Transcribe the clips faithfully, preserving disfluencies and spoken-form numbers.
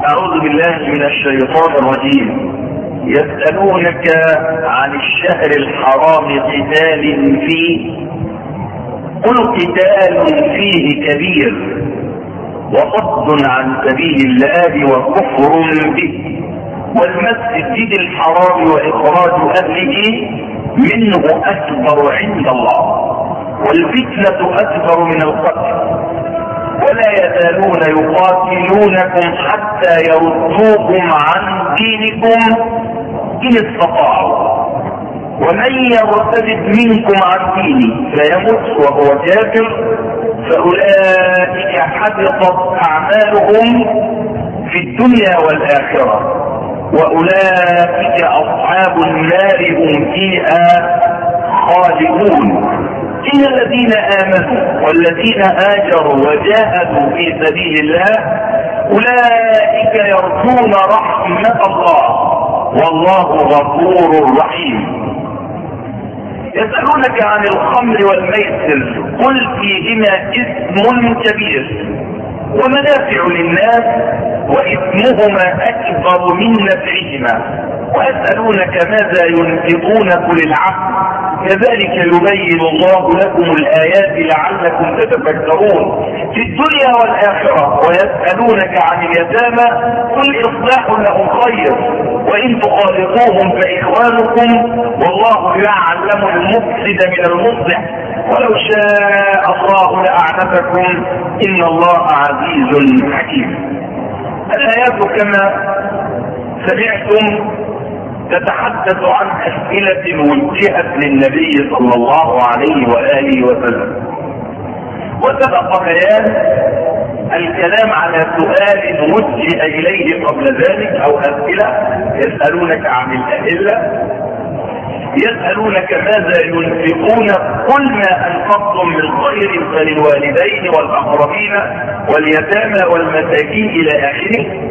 أعوذ بالله من الشيطان الرجيم. يسألونك عن الشهر الحرام قتال فيه، قل قتال فيه كبير وصد عن سبيل الله وكفر به والمسجد الحرام وإخراج أهله منه أكبر عند الله والفتنة أكبر من القتل ولا يزالون يقاتلونكم حتى يردوكم عن دينكم إن استطاعوا ومن يرتد منكم عن دينه فيمت وهو كافر فأولئك حبطت أعمالهم في الدنيا والآخرة وأولئك أصحاب النار هم فيها خالدون. إن الذين آمنوا والذين هاجروا وجاهدوا في سبيل الله أولئك يرجون رحمة الله والله غفور رحيم. يسألونك عن الخمر والميسر قل فيهما إثم كبير ومنافع للناس وإثمهما أكبر من نفعهما ويسألونك ماذا ينفقون قل العفو كذلك يبين الله لكم الآيات لعلكم تتفكرون في الدنيا والآخرة. ويسألونك عن اليتامى قل إصلاح لهم خير وإن تخالطوهم فإخوانكم والله يعلم المفسد من المصلح ولو شاء الله لأعنتكم إن الله عزيز حكيم. الآيات كما سمعتم تتحدث عن أسئلة وجهت للنبي صلى الله عليه وآله وسلم، وسبق بيان الكلام على سؤال وجه إليه قبل ذلك أو أسئلة. يسألونك عن الأهلة، يسألونك ماذا ينفقون قل ما أنفقتم من خير فللوالدين والأقربين واليتامى والمساكين إلى آخره.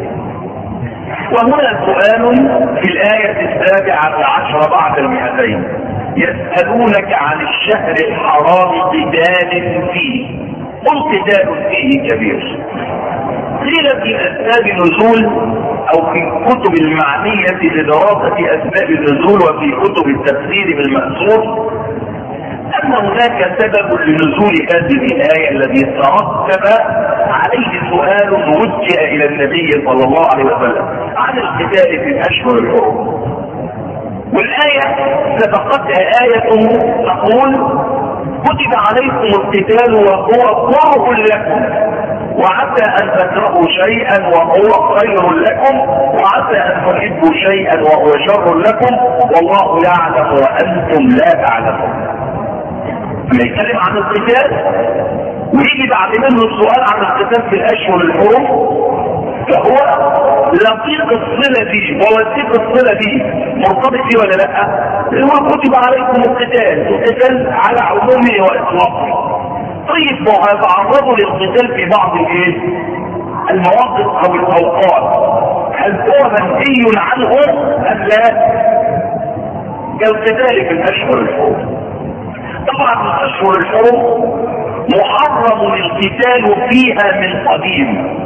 وهنا سؤال في الآية السابعة عشر بعد المئتين. يسألونك عن الشهر الحرام قتال فيه قل قتال فيه كبير. قيل في أسباب النزول أو في كتب المعنية لدراسة أسباب النزول وفي كتب التفسير بالمأثور أن هناك سبب لنزول هذه الآية الذي ترتب عليه سؤال وجه إلى النبي صلى الله عليه وسلم عن القتال في الأشهر الحرم. والآية سبقتها آية تقول كتب عليكم القتال وهو كره لكم وعسى أن تكرهوا شيئا وهو خير لكم وعسى أن تحبوا شيئا وهو شر لكم والله يعلم وأنتم لا تعلمون. لما يتكلم عن القتال ويجي بعد منه السؤال عن القتال في الأشهر الحرم فهو لطيق الصلة دي ولطيق الصلة دي مرتبط فيه ولا لا؟ هو كتب عليكم القتال، القتال على عمومه وإطلاقه. طيب وهيتعرضوا للقتال في بعض الايه؟ المواقف او الاوقات، هل هو منهي عنه ام لا؟ كالقتال في الاشهر الحرم. طبعا الاشهر الحرم محرم القتال فيها من قديم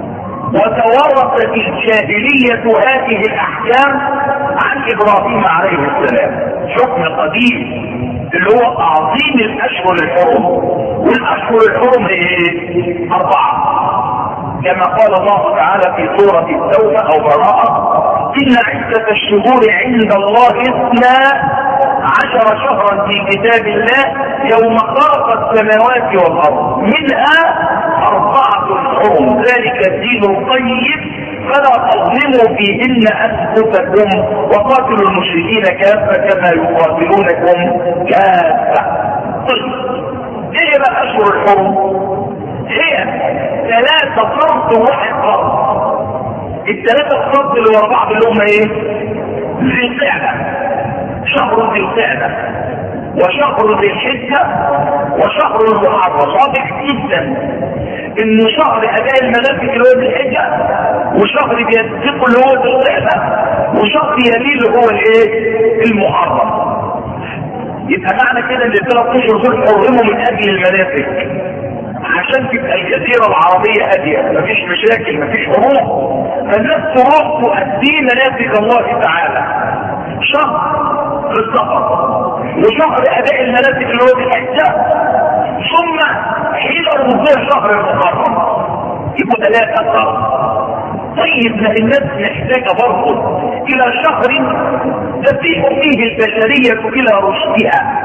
وتورثت الجاهلية هذه الاحكام عن ابراهيم عليه السلام، حكم قديم اللي هو تعظيم الاشهر الحرم. والاشهر الحرم ايه؟ اربعة كما قال الله تعالى في سورة التوبة او براءة ان عدة الشهور عند الله اثنا عشر شهرا في كتاب الله يوم خلق السماوات والارض منها اربعة حرم ذلك الدين القيم فلا تظلموا فيهن انفسكم وقاتلوا المشركين كافة كما يقاتلونكم كافة. طيب ايه بقى اشهر الحرم؟ هي ثلاثة فرض وواحد فرض. الثلاثة فرض اللي ورا بعض اللي هم ايه؟ ذي القعدة، شهر ذي القعدة وشهر ذي الحجة وشهر المحرم. واضح جدا ان شهر اداء المناسك اللي هو ذي الحجة وشهر بيسبقه اللي هو ذي القعدة وشهر يليه اللي هو الايه؟ المحرم. يبقى معنى كده ان الثلاث اشهر دول حرموا من اجل المناسك عشان تبقى الجزيرة العربية هادية، مفيش مشاكل، مفيش حروب. فالناس تروح تؤدي مناسك الله تعالى شهر في السفر وشهر اداء المناسك اللي هو بالحجه، ثم حين الرجوع شهر المحرم، يبقوا ثلاثه شهر. طيب ما الناس محتاجه برضه الى شهر تفيق فيه البشريه الى رشدها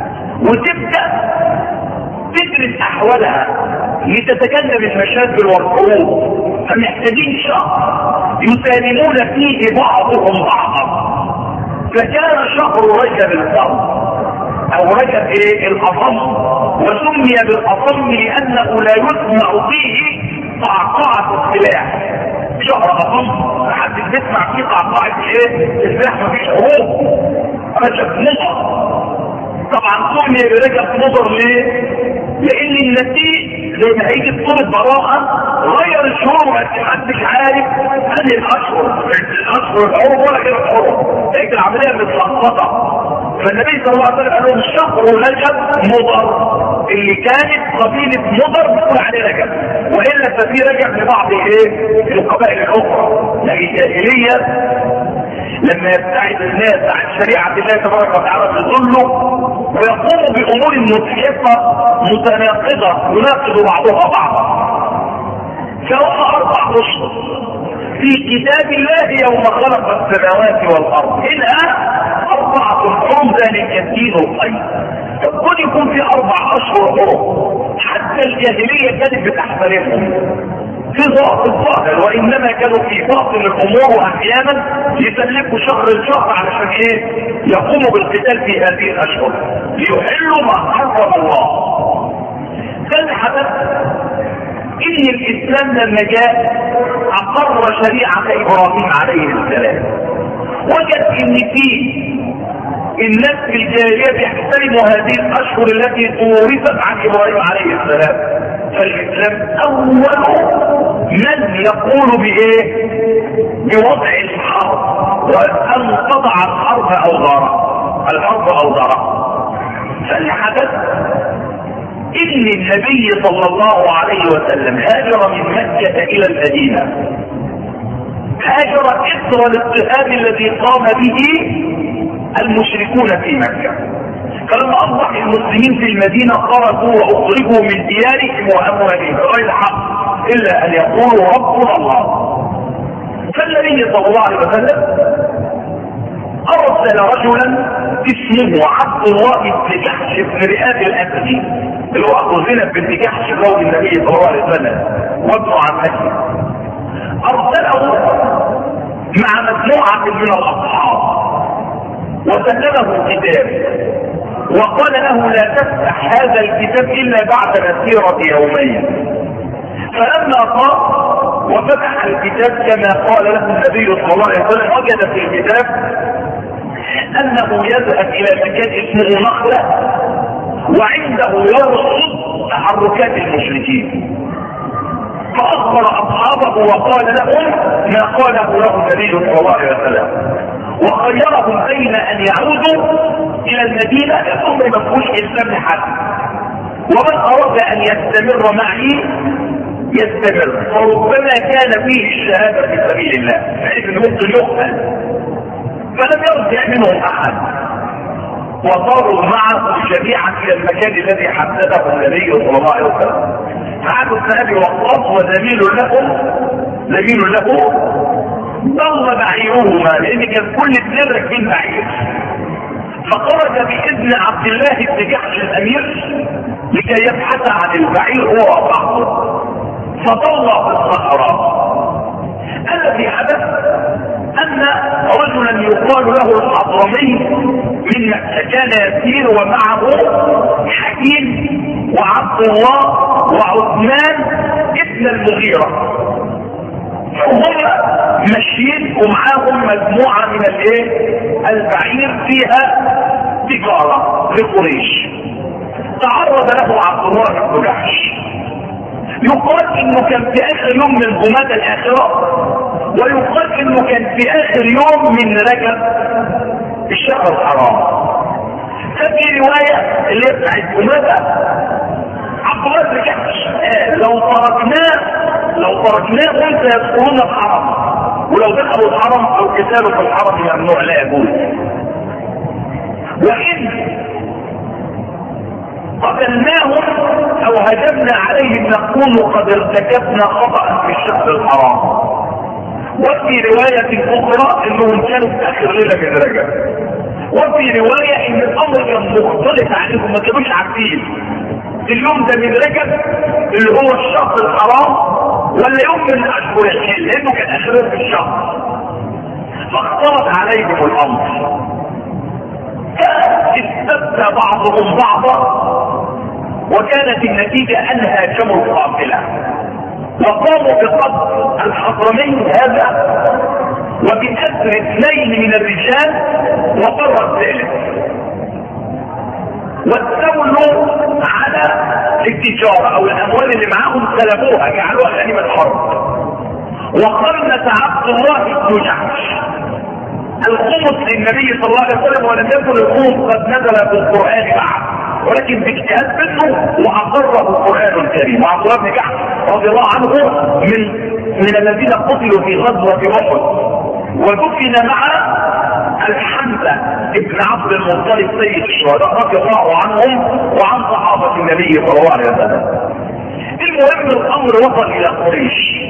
وتبدا تدرس احوالها لتتجنب المشاكل والحروب، فمحتاجين شهر يسالمون فيه بعضهم بعضا. فكان شهر رجب الفرد او رجب ايه الاصم، وسمي بالاصم لانه لا يسمع فيه قعقعه السلاح. شهر اصم حد بيسمع فيه قعقعه ايه السلاح، مفيش حروب. رجب مضر، طبعا سمي برجب مضر ليه؟ لان النتيج زي ما هيجي بطول البراءه غير الشهور، ما محدش عارف هذه الاشهر الاشهر الحروب ولا غير الحروب، هيجي العمليه متلخبطه. فالنبي صلى الله عليه وسلم قال لهم شهر رجب مضر، اللي كانت قبيله مضر بتقول عليه رجب، والا ففي رجب لبعض ايه القبائل الاخرى. لكن الجاهليه لما يبتعد الناس عن شريعه الله تبارك وتعالى بيضلوا ويقوموا بامور متحفه متناقضه يناقض بعضها بعضا. فهم اربع اشهر في كتاب الله يوم خلق السماوات والارض، منها اربعه حرم ذلك الدين القيم. فكون يكون في اربع اشهر حرم حتى الجاهليه كانت بتحترمهم في ضغط الظاهر، وانما كانوا في باطن الامور واحيانا يسلكوا شهر الشهر علشان ايه؟ يقوموا بالقتال في هذه الاشهر ليحلوا ما حرم الله. كان حدث ان الاسلام لما جاء اقر شريعه ابراهيم عليه السلام، وجد ان في الناس في الجاهليه بيحترموا هذه الاشهر التي تورثت عن ابراهيم عليه السلام. فالاسلام اول من يقول بايه؟ بوضع الحرب، وان تضع الحرب اوزارها، الحرب اوزارها. فاللي حدث ان النبي صلى الله عليه وسلم هاجر من مكه الى المدينه، هاجر اثر الاضطهاد الذي قام به المشركون في مكه. فلما اصبح المسلمين في المدينه خرجوا واخرجوا من ديارهم واموالهم بغير حق الا ان يقولوا ربنا الله. فالنبي صلى الله عليه وسلم ارسل رجلا اسمه عبد الله بن جحش بن رئاب الاسدي، اللي هو ابو زينب بن جحش زوج النبي صلى الله عليه وسلم وابن عمته. ارسله مع مجموعه من الاصحاب وسلمه كتاب وقال له لا تفتح هذا الكتاب الا بعد مسيره يومين. فلما قام وفتح الكتاب كما قال له النبي صلى الله عليه وسلم، وجد في الكتاب انه يذهب الى مكان اسمه نخله وعنده يرصد تحركات المشركين. فاخبر اصحابه وقال لهم ما قاله له النبي صلى الله عليه وسلم، وخيرهم بين ان يعودوا الى المدينه الامر ما فيهوش اسلام لحد، ومن اراد ان يستمر معي يستمر، فربما كان فيه الشهاده في سبيل الله، يعني انه ممكن يقتل. فلم يرجع منهم احد، وصاروا معه جميعا الى المكان الذي حدده النبي صلى الله عليه وسلم. فعاد بن ابي وقاص وزميل له زميل له ضل بعيرهما، لان كان كل اثنين راكبين بعير. فخرج باذن عبد الله بن جحش الامير لكي يبحث عن البعير هو وصحبه، فضل في الصحراء. الذي حدث ان رجلا يقال له الحضرمي من مكه كان يسير ومعه حكيم وعبد الله وعثمان ابن المغيره، وهم ماشيين ومعاهم مجموعه من الايه البعير فيها تجاره لقريش. تعرض له عبد الله بن جحش، يقال انه كان في اخر يوم من غماد الاخره، ويقال انه كان في اخر يوم من رجب الشهر الحرام. ففي روايه اللي بتاعت غماده عبد الله بن جحش لو تركناه لو تركناه قلت يدخلون الحرم، ولو دخلوا الحرم او قتالوا في الحرم ممنوع لا يجوز. وان قتلناهم او هجمنا عليهم نكون قد ارتكبنا خطأ في الشهر الحرام. وفي رواية اخرى انهم كانوا في اخر ليلة من رجب. وفي رواية ان الامر كان مختلف عليهم ما كانوش عارفين اليوم ده من رجب اللي هو الشهر الحرام ولا يوم من اشهر الحل، لانه كان اخر في الشهر. فاختلط عليهم الامر، استبدى بعضهم بعضا، وكانت النتيجة ان هاجموا القافلة وقاموا بقتل الحضرمين هذا وبأسر اثنين من الرجال وقرر الثالث، واستولوا على التجارة او الاموال اللي معاهم سلبوها جعلوها غنيمة حرب. وقرنة عبد الله بن جحش الخمس للنبي صلى الله عليه وسلم، ولم يكن الخمس قد نزل في القرآن بعد، ولكن باجتهاد منه واقره القرآن الكريم. وعبد الله بن جحش رضي الله عنه من من الذين قتلوا في غزوة احد، ودفن مع الحمزة ابن عبد المطلب سيد الشهداء رضي الله عنهم وعن صحابة النبي صلى الله عليه وسلم. المهم الامر وصل الى قريش،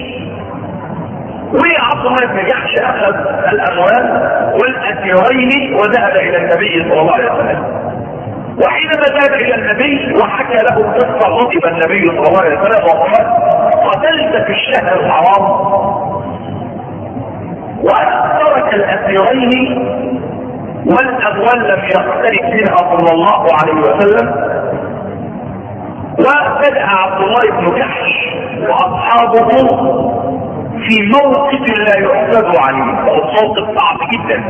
وعبد الله بن جحش اخذ الاموال والاسيرين وذهب الى النبي صلى الله عليه وسلم. وحينما ذهب الى النبي وحكى له القصه غضب النبي صلى الله عليه وسلم وقال: قتلت في الشهر الحرام وترك الاسيرين والاموال لم يختلف منها صلى الله عليه وسلم. وبدأ عبد الله بن جحش واصحابه في موقف لا يحسد عليه، موقف صعب جدا.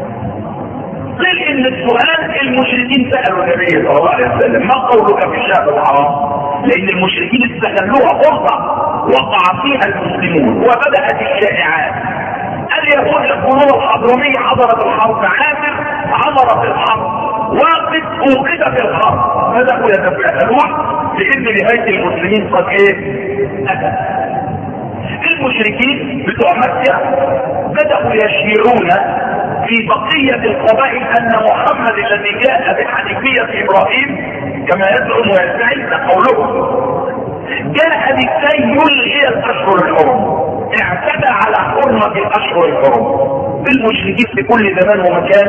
قيل ان السؤال المشركين سألوا النبي صلى الله عليه وسلم: ما قولك في الشهر الحرام؟ لان المشركين استغلوها فرصة وقع فيها المسلمون، وبدأت الشائعات. اليهود يقولون الحضرمية حضرت الحرب، عامر عمرت الحرب، واقف اوقف في الحرب. بدأوا يتساءلون لان نهاية المسلمين قد ايه؟ أتت. المشركين بتوع مكة بدأوا يشيعون في بقية القبائل ان محمد الذي جاء بحنيفية ابراهيم كما يزعم ويدعي قولهم جاء لكي يلغي الاشهر الحرم، اعتدى على حرمة الاشهر الحرم. المشركين في كل زمان ومكان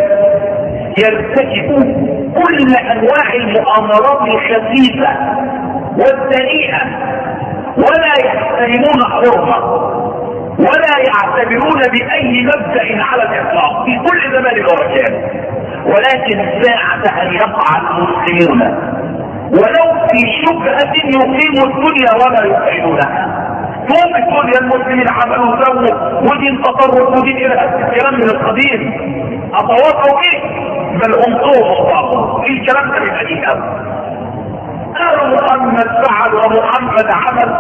يرتكبوا كل انواع المؤامرات الخسيسة والدنيئة، ولا يحترمون حرمة ولا يعتبرون بأي مبدأ على الإطلاق في كل زمان ومكان. ولكن ساعة أن يقع المسلمون ولو في شبهة يقيموا الدنيا ولا يفعلونها. طول الدنيا المسلمين عملوا سووا ودين تطرق ودين إلى الكلام من القديم أطوافوا إيه؟ بل هم طوفوا في الكلام ده من قديم أوي. قالوا محمد فعل ومحمد عمل،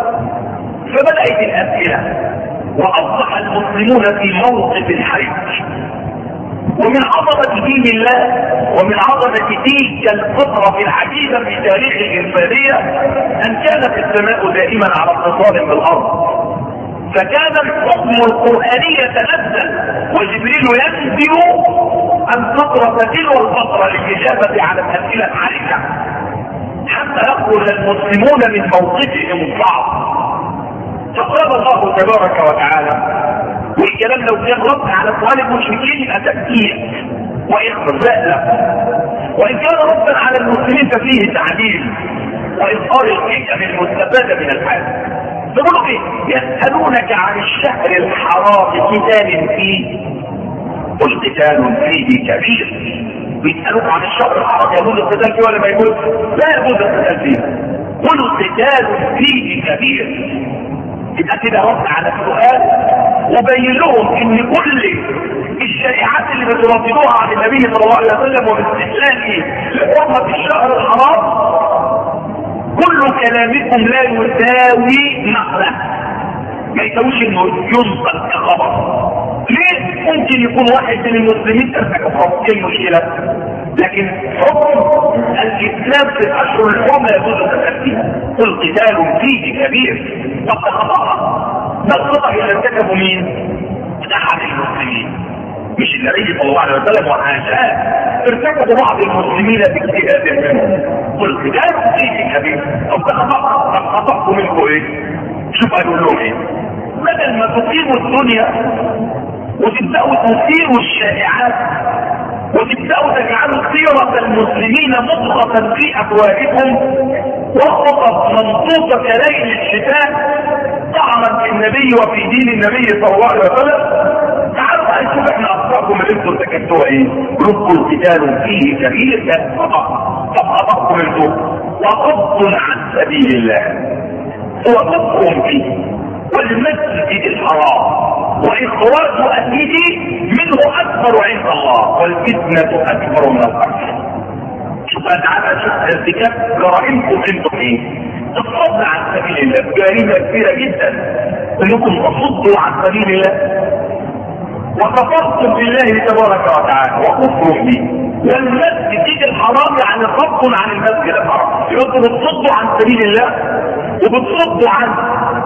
فبدأت الأسئلة وأصبح المسلمون في موقف الحرج. ومن عظمة دين الله ومن عظمة تلك الفترة العجيبة في تاريخ الإنسانية أن كانت السماء دائما على اتصال بالأرض، فكان الحكم القرآني يتنزل وجبريل ينزل أن تقرأ تلو الفترة للإجابة على الأسئلة الحرجة حتى يخرج المسلمون من موقفهم الصعب. فقال الله تبارك وتعالى، والكلام لو كان رد على سؤال المشركين يبقى تأكيد وإخفاء له، وإن كان ردا على المسلمين ففيه تعديل وإظهار الحكم المستفادة من الحال. فقالوا ايه؟ يسألونك عن الشهر الحرام قتال فيه، قل قتال فيه كبير. بيسألوك عن الشهر الحرام يجوز القتال فيه ولا ما يجوز؟ لا يجوز القتال فيه. قل قتال فيه كبير. يبقى كده رد على السؤال وبين لهم ان كل الشريعات اللي بترددوها عن النبي صلى الله عليه وسلم وباستحلاله لحرمة الشهر الحرام كل كلامكم لا يساوي نقله، ما يساويش انه ينطق كخبر. ليه؟ ممكن يكون واحد من المسلمين ارتكب حكم، ايه المشكله؟ لكن حكم الاسلام في الاشهر الحرم لا يجوز القتال فيها. قل قتال فيه كبير. طب خطأ، ده الخطأ اللي ارتكبوا مين؟ احد المسلمين، مش النبي صلى الله عليه وسلم وحاشاه، ارتكب بعض المسلمين باجتهاد منهم والقتال فيه كبير. طب ده خطأ، طب خطأكم منكم ايه؟ شوف قالوا لهم ايه؟ بدل ما تقيموا الدنيا وتبدأوا تثيروا الشائعات وتبدأوا تجعلوا سيرة المسلمين مطلقا في أفواهكم وخطط منطوطة كليل الشتاء طعنا في النبي وفي دين النبي صلى الله عليه وسلم، تعالوا بقى نشوف احنا اخطاءكم اللي انتم ارتكبتوها ايه؟ رب القتال فيه كبير، كان خطأ. طب خطأكم انتم وصد عن سبيل الله وصدكم فيه والمسجد الحرام واخراج اهله منه اكبر عند الله والفتنه اكبر من القتل. شوف تعالى شوف ارتكاب جرائمكم انتم ايه؟ الصد عن سبيل الله جريمه كبيره جدا انكم تصدوا عن سبيل الله وكفرتم بالله تبارك وتعالى وكفر به والمسجد الحرام يعني صد عن المسجد الحرام. يبقوا بتصدوا عن سبيل الله وبتصدوا عن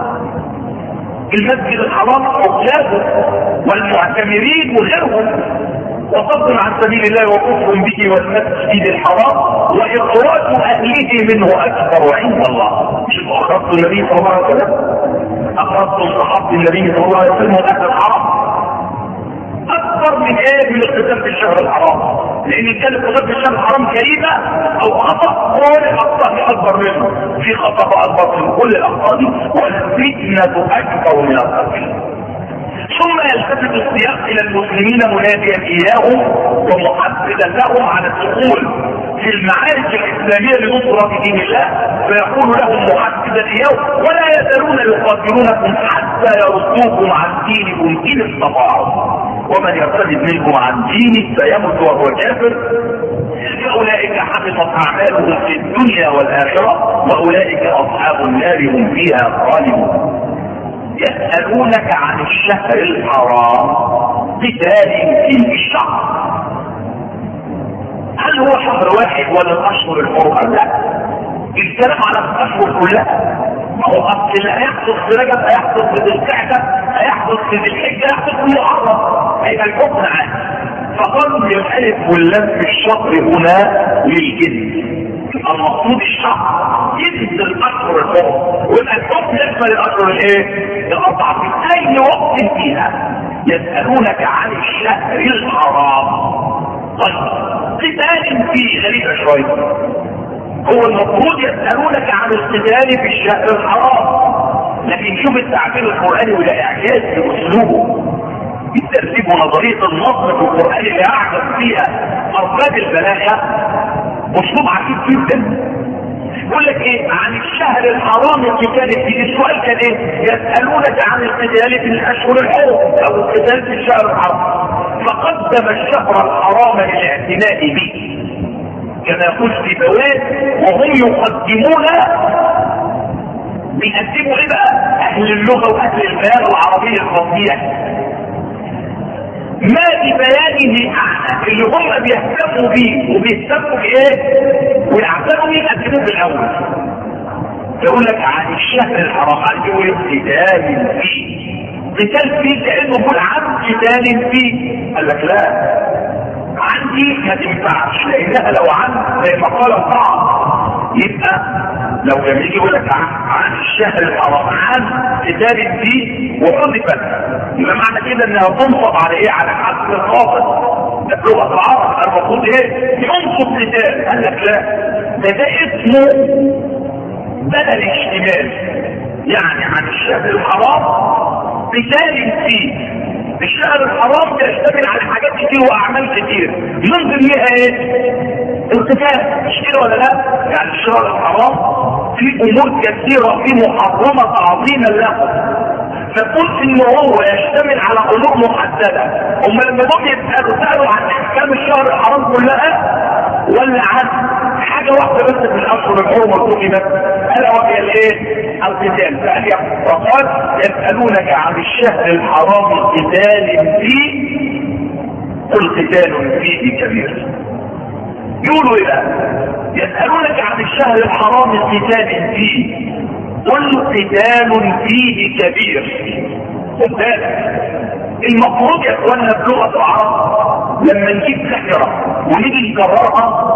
المسجد الحرام وحجاجه والمعتمرين وغيرهم، وصد عن سبيل الله وكفر به والمسجد الحرام واخراج اهله منه اكبر عند الله. مش اخرجتم النبي صلى الله عليه وسلم، اخرجتم صحابه النبي صلى الله عليه وسلم واهل الحرام اكبر من ايه؟ من القتال في الشهر الحرام، لان كان القتال في الشهر الحرام كريمه او خطا كل الاخطاء اكبر منه، في خطا اكبر من كل الاخطاء دي والفتنه اكبر من القتل. ثم يلتفت السياق الى المسلمين مناديا اياهم ومحفزا لهم على الدخول في المعارك الاسلاميه لنصره دين الله، فيقول لهم محفزا اياهم ولا يزالون يقاتلونكم حتى يردوكم عن دينكم ان استطاعوا ومن يرتد منكم عن دينه فيمت وهو كافر فاولئك حبطت اعمالهم في الدنيا والاخره واولئك اصحاب النار هم فيها خالدون. يسألونك عن الشهر الحرام قتال فيه الشهر، هل هو شهر واحد ولا الاشهر الحرم؟ لا، الكلام على الاشهر كلها. ما هو اصل اللي هيحدث في رجب هيحدث في ذي القعده هيحدث في ذي الحجه هيحدث في محرم، هيبقى الحكم عام. فقالوا الالف واللام في الشهر هنا للجنس، المقصود الشهر جنس الاشهر الحرم، ويبقى الحكم يشمل الاشهر الايه؟ الاربعه في اي وقت فيها. يسالونك عن الشهر الحرام. طيب قتال فيه غريبه شويه، هو المفروض يسالونك عن القتال في الشهر الحرام، لكن شوف التعبير القراني ولا اعجاز في اسلوبه، الترتيب ونظريه النصر في القران اللي اعجب فيها ارباب البلاغه اسلوب عجيب جدا. يقول لك ايه؟ عن الشهر الحرام القتال فيه. السؤال كان ايه؟ يسالونك عن القتال في الاشهر الحرم او القتال في الشهر الحرام، فقدم الشهر الحرام للاعتناء به كما يقول في بواد وهم يقدمون بيقدموا ايه بقى؟ اهل اللغه واهل البيان العربيه الفصيح ما ببيانه احنا اللي هم بيهتموا بيه وبيهتموا بايه ويعتنوا بيه يقدموه بالاول. يقول لك عن الشهر الحرام عايز يقول قتال فيه، قتال فيه كانه يقول عن قتال فيه. قال لك لا، عندي ما تنفعش لانها لو عن زي ما قال البعض يبقى لو لما يجي يقول لك عن الشهر الحرام عن قتال فيه وحذفت يبقى معنى كده انها تنصب على ايه؟ على حد الخاطئ. ده لغه العرب المفروض ايه؟ ينصب قتال. قال لك لا، ده ده اسمه بدل اشتمال، يعني عن الشهر الحرام قتال فيه. الشهر الحرام يشتمل على حاجات كتير واعمال كتير من ضمنها ايه؟ القتال. مش كده ولا لا؟ يعني الشهر الحرام في امور كثيره في محرمه عظيمه له، فتقول ان هو يشتمل على امور محدده. هم لما جم يسالوا سالوا عن احكام الشهر الحرام كلها ولا عن حاجه واحده بس في الاشهر الحرم الحكمت الا وهي الايه؟ القتال. فقال يسالونك عن الشهر الحرام قتال فيه قل قتال فيه كبير. يقولوا ايه؟ يسالونك عن الشهر الحرام قتال فيه قل قتال فيه كبير. خد بالك المفروض يا اخوانا في لغه العرب لما نجيب نكره ونيجي نكررها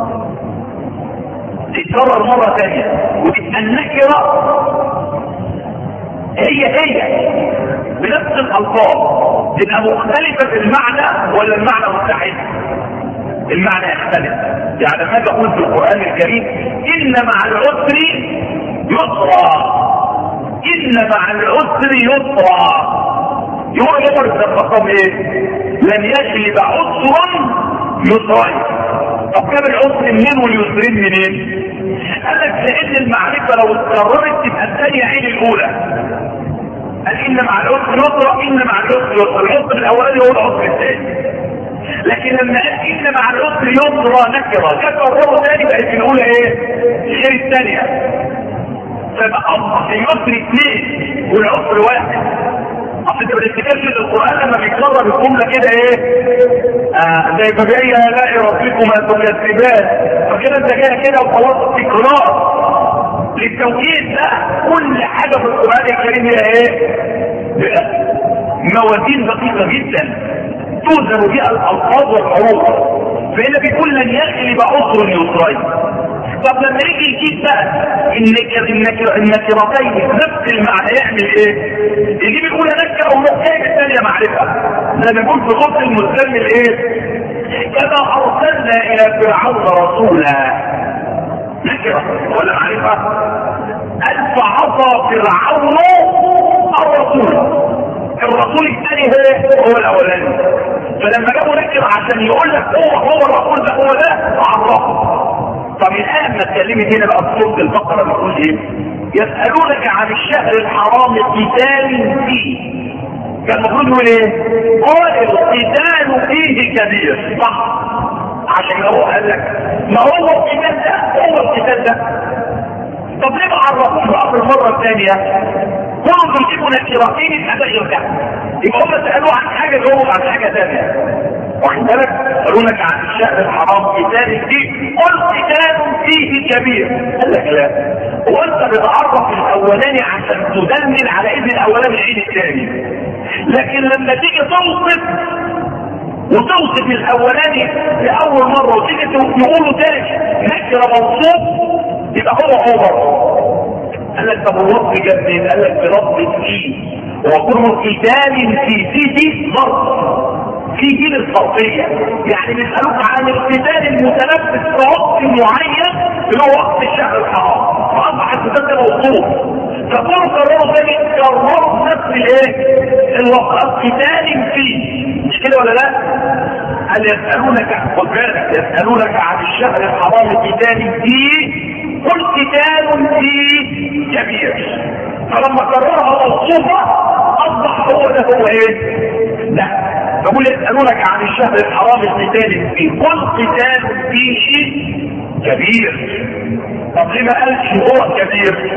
تتكرر مره ثانيه وتبقى النكره هي هي بنفس الالفاظ تبقى مختلفه في المعنى ولا المعنى متحد؟ المعنى يختلف. يعني ما بقول في القران الكريم ان مع العسر يسرا، ان مع العسر يسرا، يقول عمر بن الخطاب ايه؟ لن يجلب عسر يسرين. طب كان العسر منين واليسرين منين؟ قال لك لان المعرفه لو اتكررت تبقى الثانيه عين الاولى. قال ان مع العسر يسرا، ان مع العسر يسرا، العسر الاولاني هو العسر الثاني. لكن لما قال ان مع العسر يسرا نكره كرره ثاني بقت الاولى ايه؟ غير الثانيه. فبقى اصبح اليسر اثنين والعسر واحد. اصل انت ما تفتكرش ان القران لما بيكرر الجمله كده ايه؟ آه زي فبأي آلاء ربكما تكذبان، فكده انت جاي كده وخلاص تكرار للتوكيد. لا، كل حاجه في القران الكريم هي ايه؟ موازين دقيقه جدا توزن بها الالفاظ والحروف. فهنا بيقول لن يغلب عسر يسرين. طب لما يجي يجيب بقى النكر النكر النكرتين نفس المعنى يعمل ايه؟ يجيب يقول نكره ومحتاج الثانيه معرفه. زي ما يقول في خط المزمل ايه؟ كما ارسلنا الى فرعون رسولا، نكره ولا معرفه؟ الف عصى فرعون الرسول. الرسول الثاني هو هو الاولاني. فلما جابوا نكره عشان يقول لك هو هو الرسول ده هو ده عرفه. طب الآن ما اتكلمت هنا بقى في سورة البقرة بتقول ايه؟ يسألونك عن الشهر الحرام قتال فيه. كان المفروض يقول ايه؟ قال القتال فيه كبير، صح؟ عشان هو قال لك ما هو القتال ده هو القتال ده. طب ليه ما عرفوش بقى في المرة الثانية؟ كلهم بيجيبوا نكرتين يبقى يرجع. يبقى هم سألوه عن حاجة جاوبوا عن حاجة ثانية. واخد بالك؟ يسألونك عن الشهر الحرام قتال فيه، قل قتال فيه كبير. قال لك لا، وانت بتعرف الاولاني عشان تدلل على اذن الاولاني العين الثاني. لكن لما تيجي توصف وتوصف الاولاني لاول مره وتيجي تقوله تاني نكره موصوف يبقى هو هو. قال لك طب الوصف جاب منين؟ قال لك برب فيه، وكل قتال في فيه ضرب في جيل الصوتية. يعني بيسألوك عن القتال المتنفس في وقت معين اللي هو وقت الشهر الحرام، فأصبح القتال ده موصوف. فكانوا قرروا ثاني كرروا نفس الايه؟ الوقت قتال فيه، مش كده ولا لا؟ قال يسألونك خد بالك يسألونك عن الشهر الحرام قتال فيه، قل قتال فيه كبير. فلما كررها موصوفة أصبح هو ده هو ايه؟ لا، بقول يسألونك عن الشهر الحرام قتال فيه، قل قتال فيه كبير. طب ليه ما قالش هو كبير؟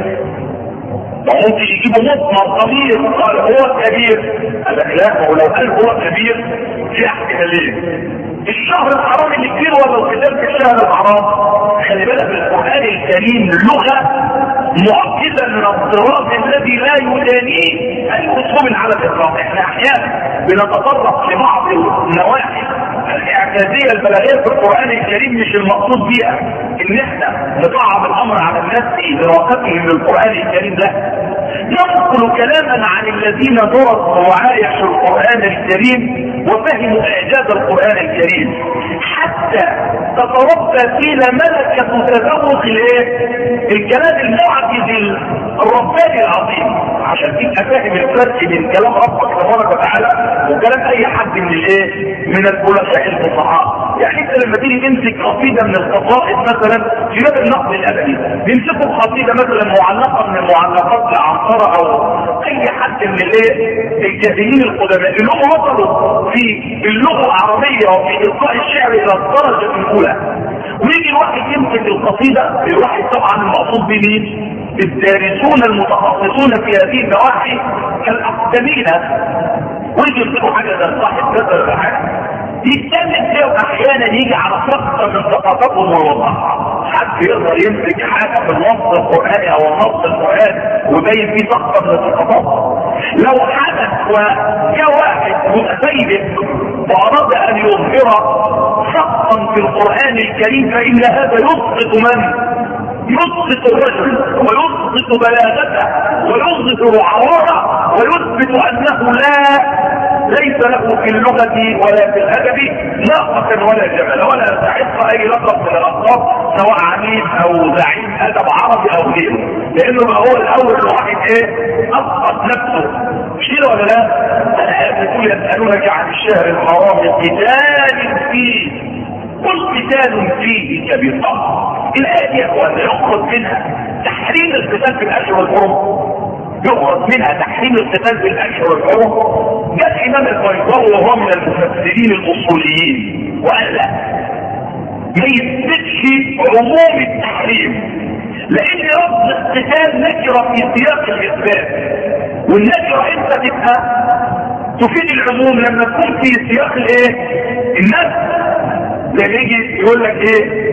ممكن يجيبوا مطمر ضمير قال هو كبير. قال لك لا، ولو قال هو كبير في احتمالين. الشهر الحرام اللي كبير ولا القتال في الشهر الحرام؟ خلي بالك القرآن الكريم لغة مؤكدة من الطراز الذي لا يدانيه اي اسلوب على الاطلاق. احنا احيانا بنتطرق لبعض النواحي الاعجازيه البلاغيه في القران الكريم مش المقصود بيها ان احنا نصعب الامر على الناس في دراستهم للقران الكريم. لا، ننقل كلاما عن الذين درسوا وعايشوا القران الكريم وفهموا اعجاز القران الكريم حتى تتربى فينا ملكه تذوق الايه؟ الكلام المعجز الرباني العظيم، عشان تبقى فاهم الفرق بين كلام ربك تبارك وتعالى وكلام اي حد من الايه؟ من الخلفاء الفصحاء. يعني انت لما تيجي تمسك قصيده من القصائد مثلا في باب النقد الادبي، بيمسكوا قصيده مثلا معلقه من المعلقات لعنترة او اي حد من الايه؟ الكاتبين القدماء اللي هم وصلوا في اللغه العربيه وفي القاء الشعر الى الدرجه الاولى، ويجي الواحد يمسك القصيده، الواحد طبعا المقصود به مين؟ الدارسون المتخصصون في هذه النواحي كالاقدمين، ويجي يكتبوا حاجه زي صاحب كذا ولا حاجه يتكلم فيها، واحيانا يجي على سقطه من سقطاتهم ويوضحها. حد يقدر يمسك حاجه في النص القراني او النص القراني ويبين فيه سقطه من السقطات؟ لو حدث وجاء واحد متفيد واراد ان يظهر سقطا في القرآن الكريم فان هذا يسقط من؟ يسقط الرجل ويسقط بلاغته ويظهر عواره ويثبت انه لا ليس له في اللغة ولا في الادب ناقة ولا جمل ولا يستحق اي لقب من الالقاب سواء عميد او زعيم ادب عربي او غيره، لانه بقى هو الاول الواحد ايه اسقط نفسه. مش كده ولا لا؟ الايه بتقول يسالونك عن الشهر الحرام قتال فيه قل قتال فيه كبير. الايه دي يا اخوان يخرج منها تحريم القتال في الاشهر الحرم، يخرج منها تحريم القتال في الاشهر الحرم. جاء الامام البيضاوي وهو من المفسرين الاصوليين وقال لا ما يثبتش عموم التحريم، لان لفظ القتال نكره في سياق الاثبات، والنكره انت تبقى تفيد العموم لما تكون في سياق الايه؟ النفس. زي ما يجي يقول لك ايه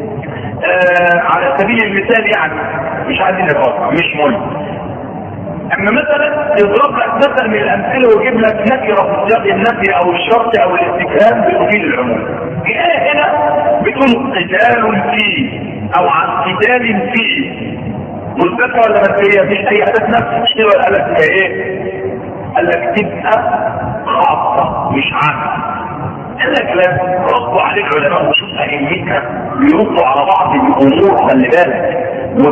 آه على سبيل المثال، يعني مش عايزين نفاصل مش مهم، اما مثلا يضرب لك مثل من الامثله ويجيب لك نكره في سياق النفي او الشرط او الاستفهام بتفيد العموم. الايه هنا بتقول قتال فيه او عن قتال فيه، مثبته ولا منفيه؟ مفيش اي هدف نفسي. مش كده ولا قال لك ايه؟ قال لك تبقى خاصه مش عامه. قال لك لا، ردوا عليه العلماء وشوف ائمتنا بيردوا على بعض الامور، خلي بالك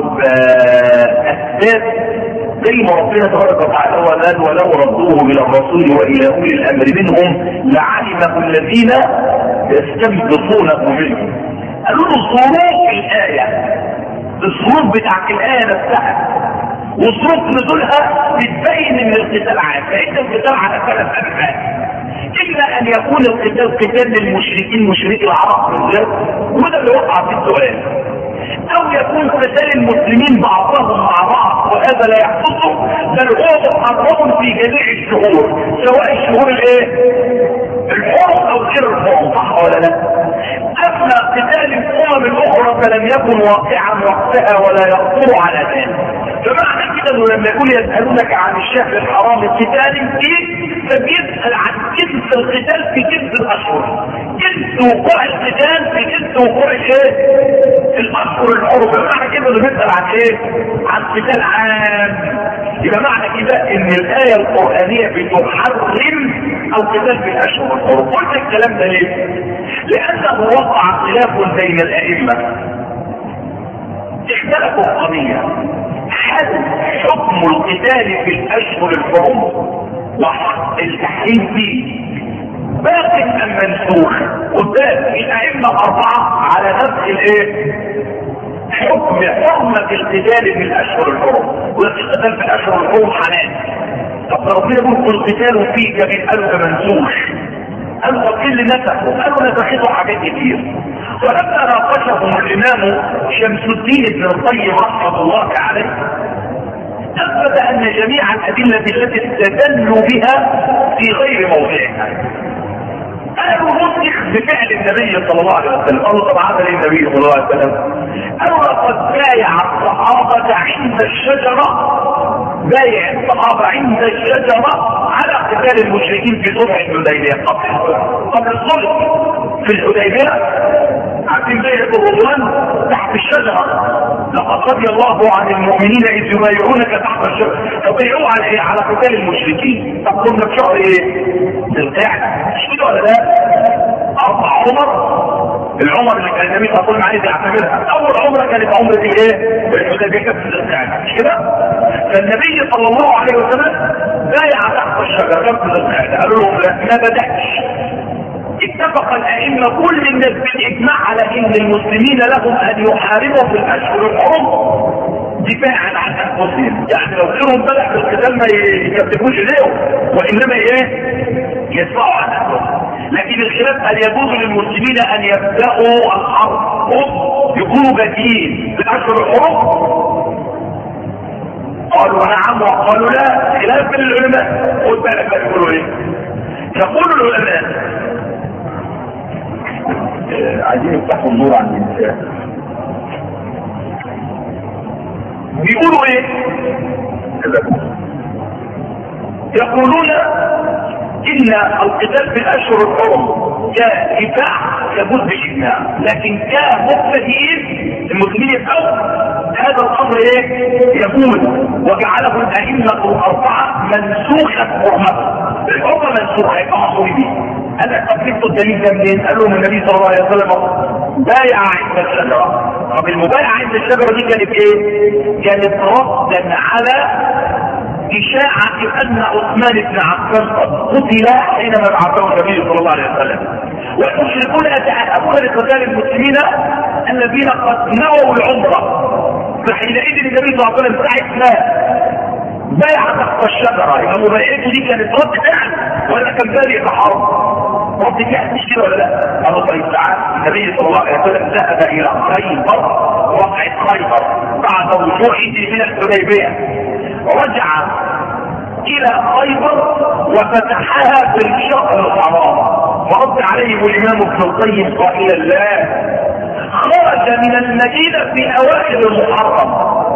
وباسباب زي ما ربنا تبارك وتعالى قال ولو ردوه الى الرسول والى اولي الامر منهم لعلمه الذين يستنبطونه منهم. قالوا له ظروف الايه، الظروف بتاعت الايه نفسها وظروف نزولها بتبين ان القتال عام، فان القتال على ثلاث انواع. الا ان يكون القتال قتال للمشركين مشركي العرب بالذات، وده اللي وقع في السؤال، او يكون قتال المسلمين بعضهم مع بعض وهذا لا يحدثه، بل هو محرم في جميع الشهور سواء الشهور الايه الحرم او غير الحرم، صح ولا لا؟ اما قتال الامم الاخرى فلم يكن واقعا وقتها ولا يخطر على ذلك. فمعنى كده انه لما يقول يسالونك عن الشهر الحرام قتال فيه فبيسال عن جنس القتال في جنس الاشهر، جنس وقوع القتال في جنس وقوع الايه الاشهر الحرم. فمعنى كده انه بيسال عن ايه؟ عن قتال عام. يبقى معنى كده ان الايه القرانيه بتحرم القتال في الاشهر الحرم. قلت الكلام ده ليه؟ لانه وقع خلاف بين الائمه، اختلفوا القضيه هل حكم القتال في الاشهر الحرم وحق التحريم فيه باق ام منسوخ. قدام الائمه اربعه على نفس الايه حكم حرمه القتال في الاشهر الحرم، والقتال في الاشهر الحرم حلال. طب ربنا يقول القتال فيه كبير، قالوا منسوخ، قالوا طب ايه اللي نسخوا؟ قالوا نسخته حاجات كتير. ولما ناقشهم الامام شمس الدين ابن القيم رحمه الله عليه اثبت ان جميع الادله التي استدلوا بها في غير موضعها. قالوا نسخ بفعل النبي صلى الله عليه وسلم. قالوا طب عمل النبي صلى الله عليه وسلم؟ قالوا لقد بايع الصحابه عند الشجره، بايع الصحابه عند الشجره على قتال المشركين في صلح الحديبيه قبل قبل الصلح في الحديبيه. عارفين بيعة الرضوان تحت الشجره، لقد رضي الله عن المؤمنين اذ يبايعونك تحت الشجره. فبايعوا على ايه؟ على قتال المشركين. طب كنا في شهر ايه؟ ذي القعده، مش كده ولا لا؟ اربع عمر، العمر اللي كان النبي صلى الله عليه وسلم عايز يعتمرها، اول عمره كانت عمره ايه؟ الحديبيه كانت في ذي القعده، مش كده؟ فالنبي صلى الله عليه وسلم بايع تحت الشجره كانت في ذي القعده. قالوا لهم لا ما بدأش. اتفق الائمه كل الناس بالاجماع على ان المسلمين لهم ان يحاربوا في الاشهر الحرم دفاعا عن انفسهم، يعني لو غيرهم بدأ في القتال ما يكتفوش ايديهم وانما ايه؟ يدفعوا عن انفسهم. لكن الخلاف هل يجوز للمسلمين ان يبداوا الحرب يكونوا بادئين في الاشهر الحرم؟ قالوا نعم وقالوا لا، خلاف بين العلماء. خد بالك بقى يقولوا ايه؟ يقول العلماء عايزين يفتحوا النور عن الانسان، بيقولوا ايه؟ يقولون ان القتال في الاشهر الحرم كدفاع يجوز بالاجماع، لكن كمبتدئين المسلمين الاول هذا الامر ايه يجوز، وجعله الائمه الاربعه منسوخه حرمته. الحرمه منسوخه يبقى معصوم به. هذا تقريبا الدليل ده منين؟ قال لهم النبي صلى الله عليه وسلم بايع عند الشجره. طب المبايعه عند الشجره دي كانت ايه؟ كانت ردا على إشاعة أن عثمان بن عفان قد قتل حينما بعثه النبي صلى الله عليه وسلم، والمشركون يتعهدون لقتال المسلمين الذين قد نووا العمرة. فحينئذ النبي صلى الله عليه وسلم ساعة ما بايع تحت الشجرة، يبقى مبايعته دي كانت رد فعل ولا كان بادئ بحرب؟ رد فعل مش كده ولا لا؟ قالوا طيب تعالى النبي صلى الله عليه وسلم ذهب إلى خيبر، وقعت خيبر بعد رجوعه من الحديبية، رجع الى خيبر وفتحها في الشهر الحرام. ورد عليهم الامام ابن القيم قائلا لا، خرج من المدينه في اوائل المحرم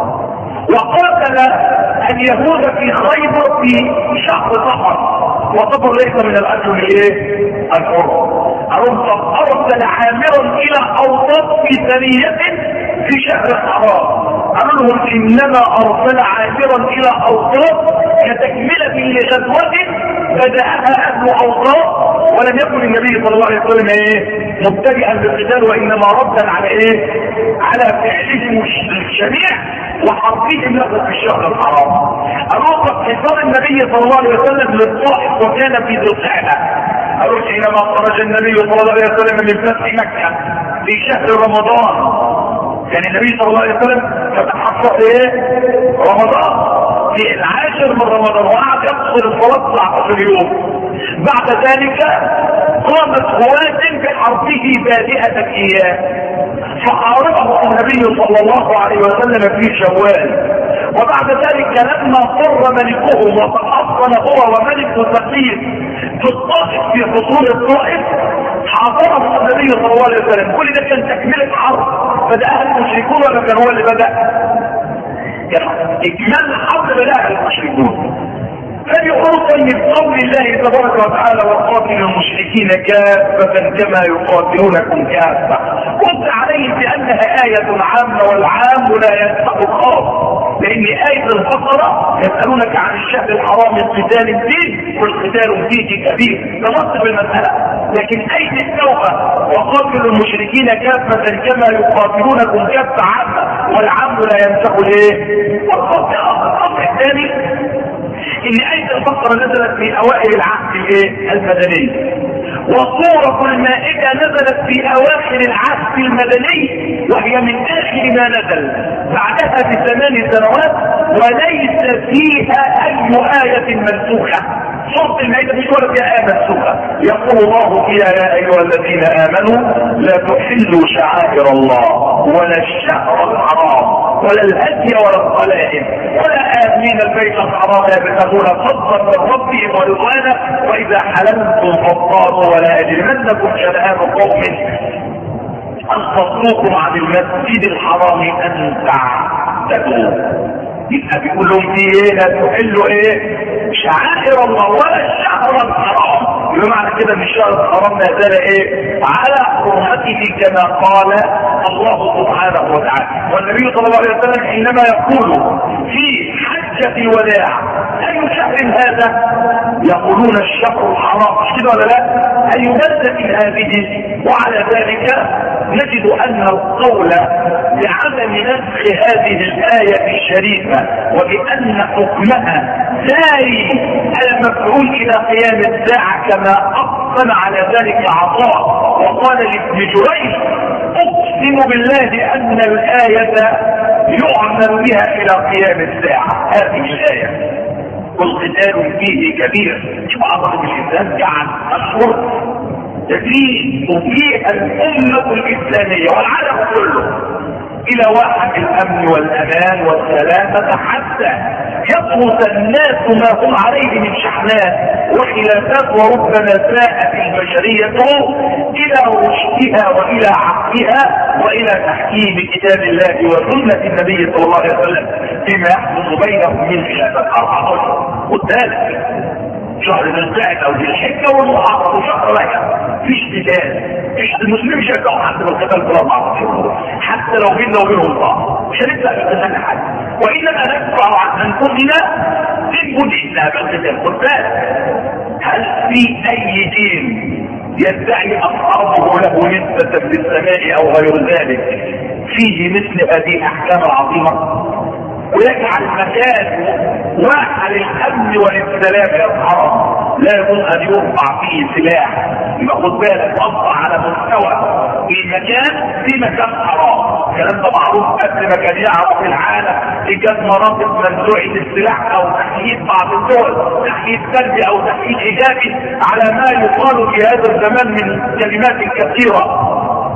وقاتل اليهود في خيبر في شهر صفر، وصفر ليس من الاشهر الايه الحرم. ارسل عامرا الى اوطاس في ثنيه في شهر الحرام. قالوا لهم انما ارسل عامرا الى اوطاس كتكمله لغزوه بداها اهل اوطاس، ولم يكن النبي صلى الله عليه وسلم ايه مبتدئا بالقتال، وانما ردا على ايه على فعلهم الشنيع وحربهم له في الشهر الحرام. الوقت حصار النبي صلى الله عليه وسلم للطائف وكان في ذي القعده. قالوا حينما خرج النبي صلى الله عليه وسلم من فتح مكه في شهر رمضان، كان يعني النبي صلى الله عليه وسلم فتح ايه رمضان في العاشر من رمضان، وقعد يقصر الصلاه تسعة عشر يوم. بعد ذلك قامت هوازن بحربه بادئه اياه، فحاربه النبي صلى الله عليه وسلم في شوال. وبعد ذلك لما فر ملكه وتحصن هو وملك ثقيف في الطائف في حصول الطائف، حاصره النبي صلى الله عليه وسلم. كل ده كان تكمله حرب، بدأها المشركون ولا كان هو اللي بدأ؟ اكمال الحرب بدأها المشركون. فليقولوا طيب قول الله تبارك وتعالى وقاتلوا المشركين كافة كما يقاتلونكم كافة، قلت عليه بأنها آية عامة والعام لا ينفع الخاص، لأن آية البقرة يسألونك عن الشهر الحرام قتال فيه والقتال فيه كبير، ده المسألة. لكن آية التوبة وقاتلوا المشركين كافة كما يقاتلونكم كافة عامة، والعام لا ينفع الايه؟ والخاص. الأمر الثاني ان آية البقرة نزلت في اوائل العهد الايه المدني، وسورة المائدة نزلت في اواخر العهد المدني، وهي من اخر ما نزل بعدها بثمان سنوات، وليس فيها اي آية منسوخة. سورة المائدة مش ولا فيها آية منسوخة. يقول الله فيها يا ايها الذين امنوا لا تحلوا شعائر الله ولا الشهر الحرام ولا الهدي ولا القلائد ولا آمين البيت الحرام يبتغون فضلا من ربهم ورضوانا واذا حللتم فاصطادوا ولا يجرمنكم شنآن قوم ان تصدوكم عن المسجد الحرام ان تعتدوا. يبقى بيقول لهم في ايه؟ لا تحلوا ايه؟ شعائر الله ولا الشهر الحرام. بمعنى كده ان الشهر الحرام ما زال ايه؟ على حرمته كما قال الله سبحانه وتعالى. والنبي صلى الله عليه وسلم حينما يقول في حجة الوداع اي شهر هذا؟ يقولون الشهر الحرام، مش كده ولا لا؟ اي مدة هذه؟ وعلى ذلك نجد ان القول بعدم نسخ هذه الآية الشريفة وبأن حكمها ساري المفعول إلى قيام الساعة كما أقسم على ذلك عطاء، وقال لابن جريج أقسم بالله أن الآية يعمل بها إلى قيام الساعة. هذه الآية والقتال فيه كبير. بعض الإنسان جعل أشهر تفيد فيها الأمة الإسلامية والعالم كله الى واحد الامن والامان والسلامة، حتى يطمس الناس ما هم عليه من شحنات وخلافات، وربما ساءت البشرية الى رشدها والى عقلها والى تحكيم كتاب الله وسنة النبي صلى الله عليه وسلم فيما يحدث بينهم من خلافات اربعة اشهر. والثالث شهر ذي القعده او ذي الحجه والمحرم وشهر رجب مفيش قتال. مش المسلمين مش هيبداوا حد بالقتال في الاربع شهور حتى لو بيننا وبينهم طاعه، مش هنبدا بالقتال حد، وانما ندفع عن انفسنا ان بدأنا بالقتال. خد بالك، هل في اي دين يدعي اصحابه له نسبه في السماء او غير ذلك فيه مثل هذه الاحكام العظيمه ويجعل مكان واحد للامن والسلام يا الحرام لا يجوز ان يرفع فيه سلاح؟ يبقى خد بالك اصبح على مستوى المكان في مكان حرام. الكلام ده معروف قبل ما كان يعرف العالم ايجاد مناطق منزوعه السلاح او تحييد بعض الدول، تحييد سلبي او تحييد ايجابي على ما يقال في هذا الزمان من كلمات كثيره.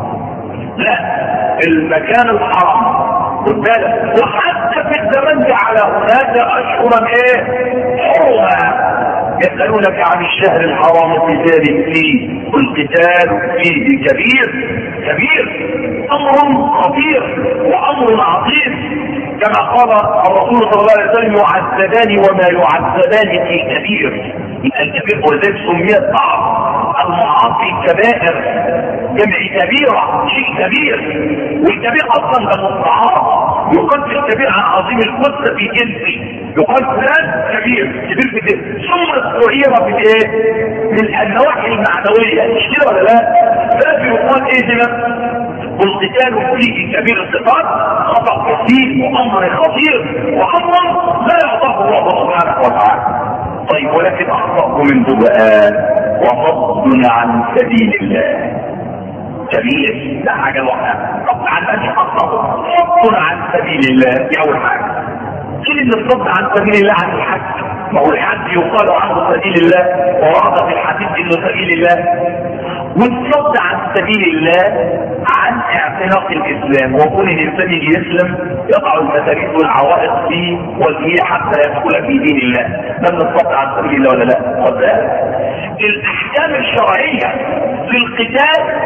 لا، المكان الحرام خد بالك، وحتى في الزمن جعل هناك اشهرا ايه حرمه. يسألونك عن الشهر الحرام قتال فيه، القتال فيه كبير كبير، امر خطير وامر عظيم، كما قال الرسول صلى الله عليه وسلم يعذبان وما يعذبان في كبير. الكبير ولذلك سميت بعض المعاصي كبائر، جمع كبيرة شيء كبير، والكبير اصلا ده مستعار. يقال في الكبير عن عظيم القدس في جنسي، يقال فلان كبير كبير في جنسي، ثم الصغيرة في ايه؟ من النواحي المعنوية، مش كده ولا لا؟ لا يقال ايه هنا؟ والقتال فيه كبير الصفات، خطأ كثير وامر خطير وامر لا يعطاه الله سبحانه وتعالى. طيب ولكن اخطأه من بقى وصد عن سبيل الله كبير، ده حاجه لوحدها. صد عن اي خطأ؟ صد عن سبيل الله دي اول حاجه. كل ان الصد عن سبيل الله عن الحج، ما هو الحج يقال عنه سبيل الله ورد في الحديث انه سبيل الله، والصد عن سبيل الله عن اعتناق الاسلام وكون الانسان يجي يسلم يضع المتاريخ والعوائق فيه وجهه حتى يدخل في دين الله. ده من الصد عن سبيل الله ولا لا؟ خد بالك الاحكام الشرعيه للقتال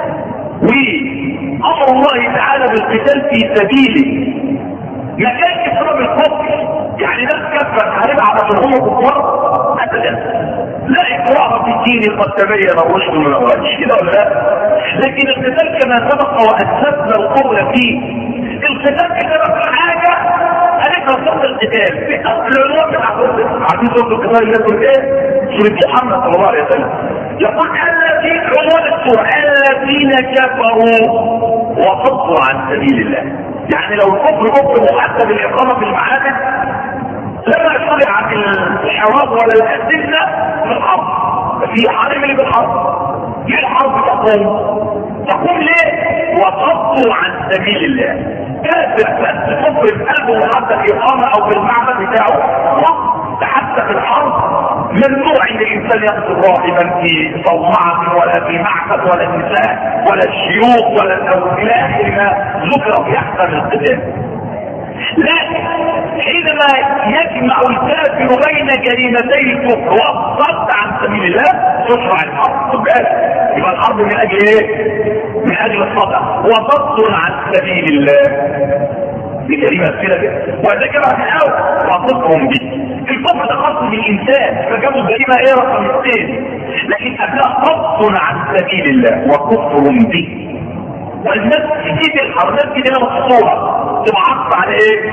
وامر الله تعالى بالقتال في سبيله ما كانش بسبب الكفر، يعني ناس كفرت هنبقى على هم كفار ابدا، لا اكراه في الدين قد تبين الرشد من الغي، مش كده ولا لا؟ لكن القتال كما سبق واسسنا القول فيه، القتال بسبب حاجه هنبقى صوت القتال في اصل العنوان بتاع عارفين صوت القتال اللي يقول ايه؟ سوره محمد صلى الله عليه وسلم يقول الذين عنوان السوره الذين كفروا وصدوا عن سبيل الله. يعني لو الكفر كفر مؤدى بالاقامه في المعابد لما شرعت الحراب ولا الادله في الحرب، في حرب اللي بالحرب. ليه الحرب تقوم؟ تقوم ليه؟ وصدوا عن سبيل الله. كافر بس كفر في قلبه مؤدى بالاقامه او في المعبد بتاعه حتى في الحرب ممنوع ان الانسان يقتل راهبا في صومعه ولا في معبد ولا النساء ولا الشيوخ ولا الاولياء ما ذكر في احكام القتال. لكن حينما يجمع الكافر بين جريمتي الكفر والصد عن سبيل الله تشرع الحرب. خد بالك يبقى الحرب من اجل ايه؟ من اجل الصدع وصد عن سبيل الله بكلمة كده وذكرها في الاول وصدهم به. الكفر ده خاص بالانسان فجابوا الجريمه ايه رقم اثنين، لكن قبلها صد عن سبيل الله وكفر به. والناس تجيب الحرب دي هنا مقصوره تبقى عطف على ايه؟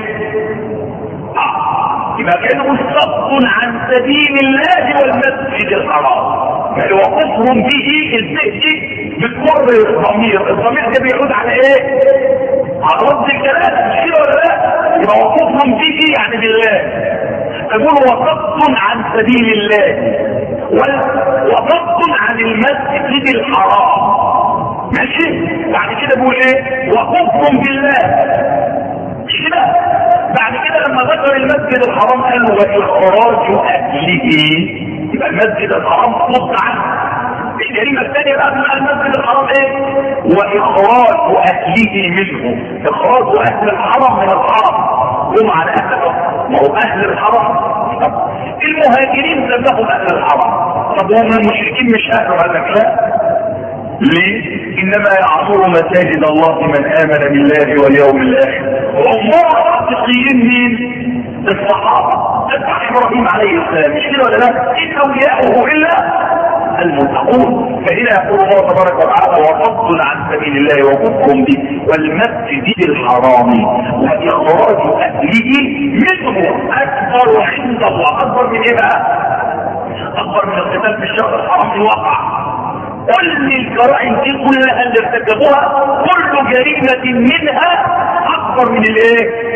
اه يبقى كانوا صد عن سبيل الله والمسجد الحرام، يعني وكفر به الفئه بتمر الضمير، الضمير ده بيعود على ايه؟ على رد الكلام، مش كده ولا لا؟ يبقى وكفر به يعني بالله. تقول وصد عن سبيل الله وصد عن المسجد الحرام، ماشي؟ بعد كده بيقول ايه؟ وكفر بالله، مش كده؟ بعد كده لما ذكر المسجد الحرام قال واخراج اهله، يبقى المسجد الحرام صد عنه. الجريمه الثانيه بقى من المسجد الحرام ايه؟ واخراج اهله منه، اخراج اهل الحرم من الحرم هم على اهل، ما هو اهل الحرم. المهاجرين سماهم اهل الحرم، طب هم المشركين مش اهل؟ قال لك لا. ليه؟ انما يعمر مساجد الله من امن بالله واليوم الاخر. وهم حقيقيين مين؟ الصحابه. اتباع ابراهيم عليه السلام، مش كده ولا لا؟ ان اولياؤه الا المتقون. فهنا يقول الله تبارك وتعالى وصد عن سبيل الله وكفر به والمسجد الحرام واخراج اهله منه اكبر عند الله. اكبر من ايه بقى؟ اكبر من القتال في الشهر الحرام في الواقع. كل الجرائم دي كلها اللي ارتكبوها كل جريمه منها اكبر من الايه؟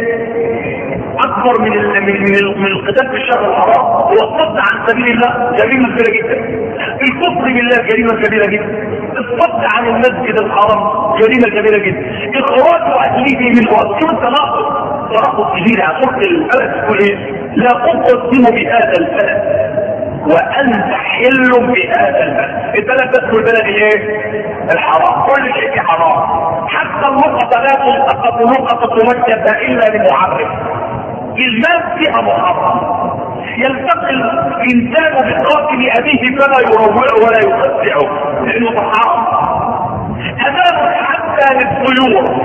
اكبر من ال من من, من القتال في الشهر الحرام. والصد عن سبيل الله جريمه كبيره جدا. الكفر بالله جريمه كبيره جدا. الصد عن المسجد الحرام جريمه كبيره جدا. اخراج اهله منه وشوف التناقض تناقض كبير. هتروح البلد تقول ايه؟ لا اقسم بهذا البلد وانت حل بهذا البلد. البلد تدخل البلد ايه؟ الحرام. كل شيء في حرام، حتى النقطه لا تلتقط نقطه مكه الا لمعرف. المال فيها محرم. يلتقي الانسان بقاتل ابيه فلا يروعه ولا يخدعه لانه محرم. امامه حتى للطيور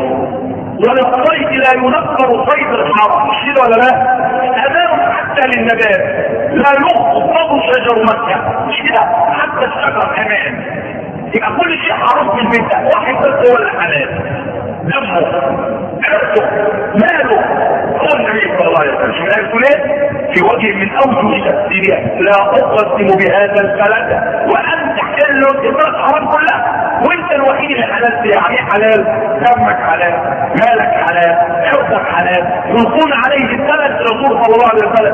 وللصيد لا ينفر صيد الحرم، مش كده ولا لا؟ امامه حتى للنبات لا يخفض شجر مكه، مش كده؟ حتى الشجر كمان. يبقى كل شيء حرام في البيت. واحد بس هو اللي حلال، دمه عرضه ماله هو النبي صلى الله عليه وسلم. شو قال ليه؟ في وجه من اوجه تفسيرها لا اقسم بهذا البلد وانت حل. البلد حرام كلها وانت الوحيد اللي حلال فيها. يعني حلال؟ دمك حلال، مالك حلال، عرضك حلال. يلقون عليه الثلاث رسول صلى الله عليه وسلم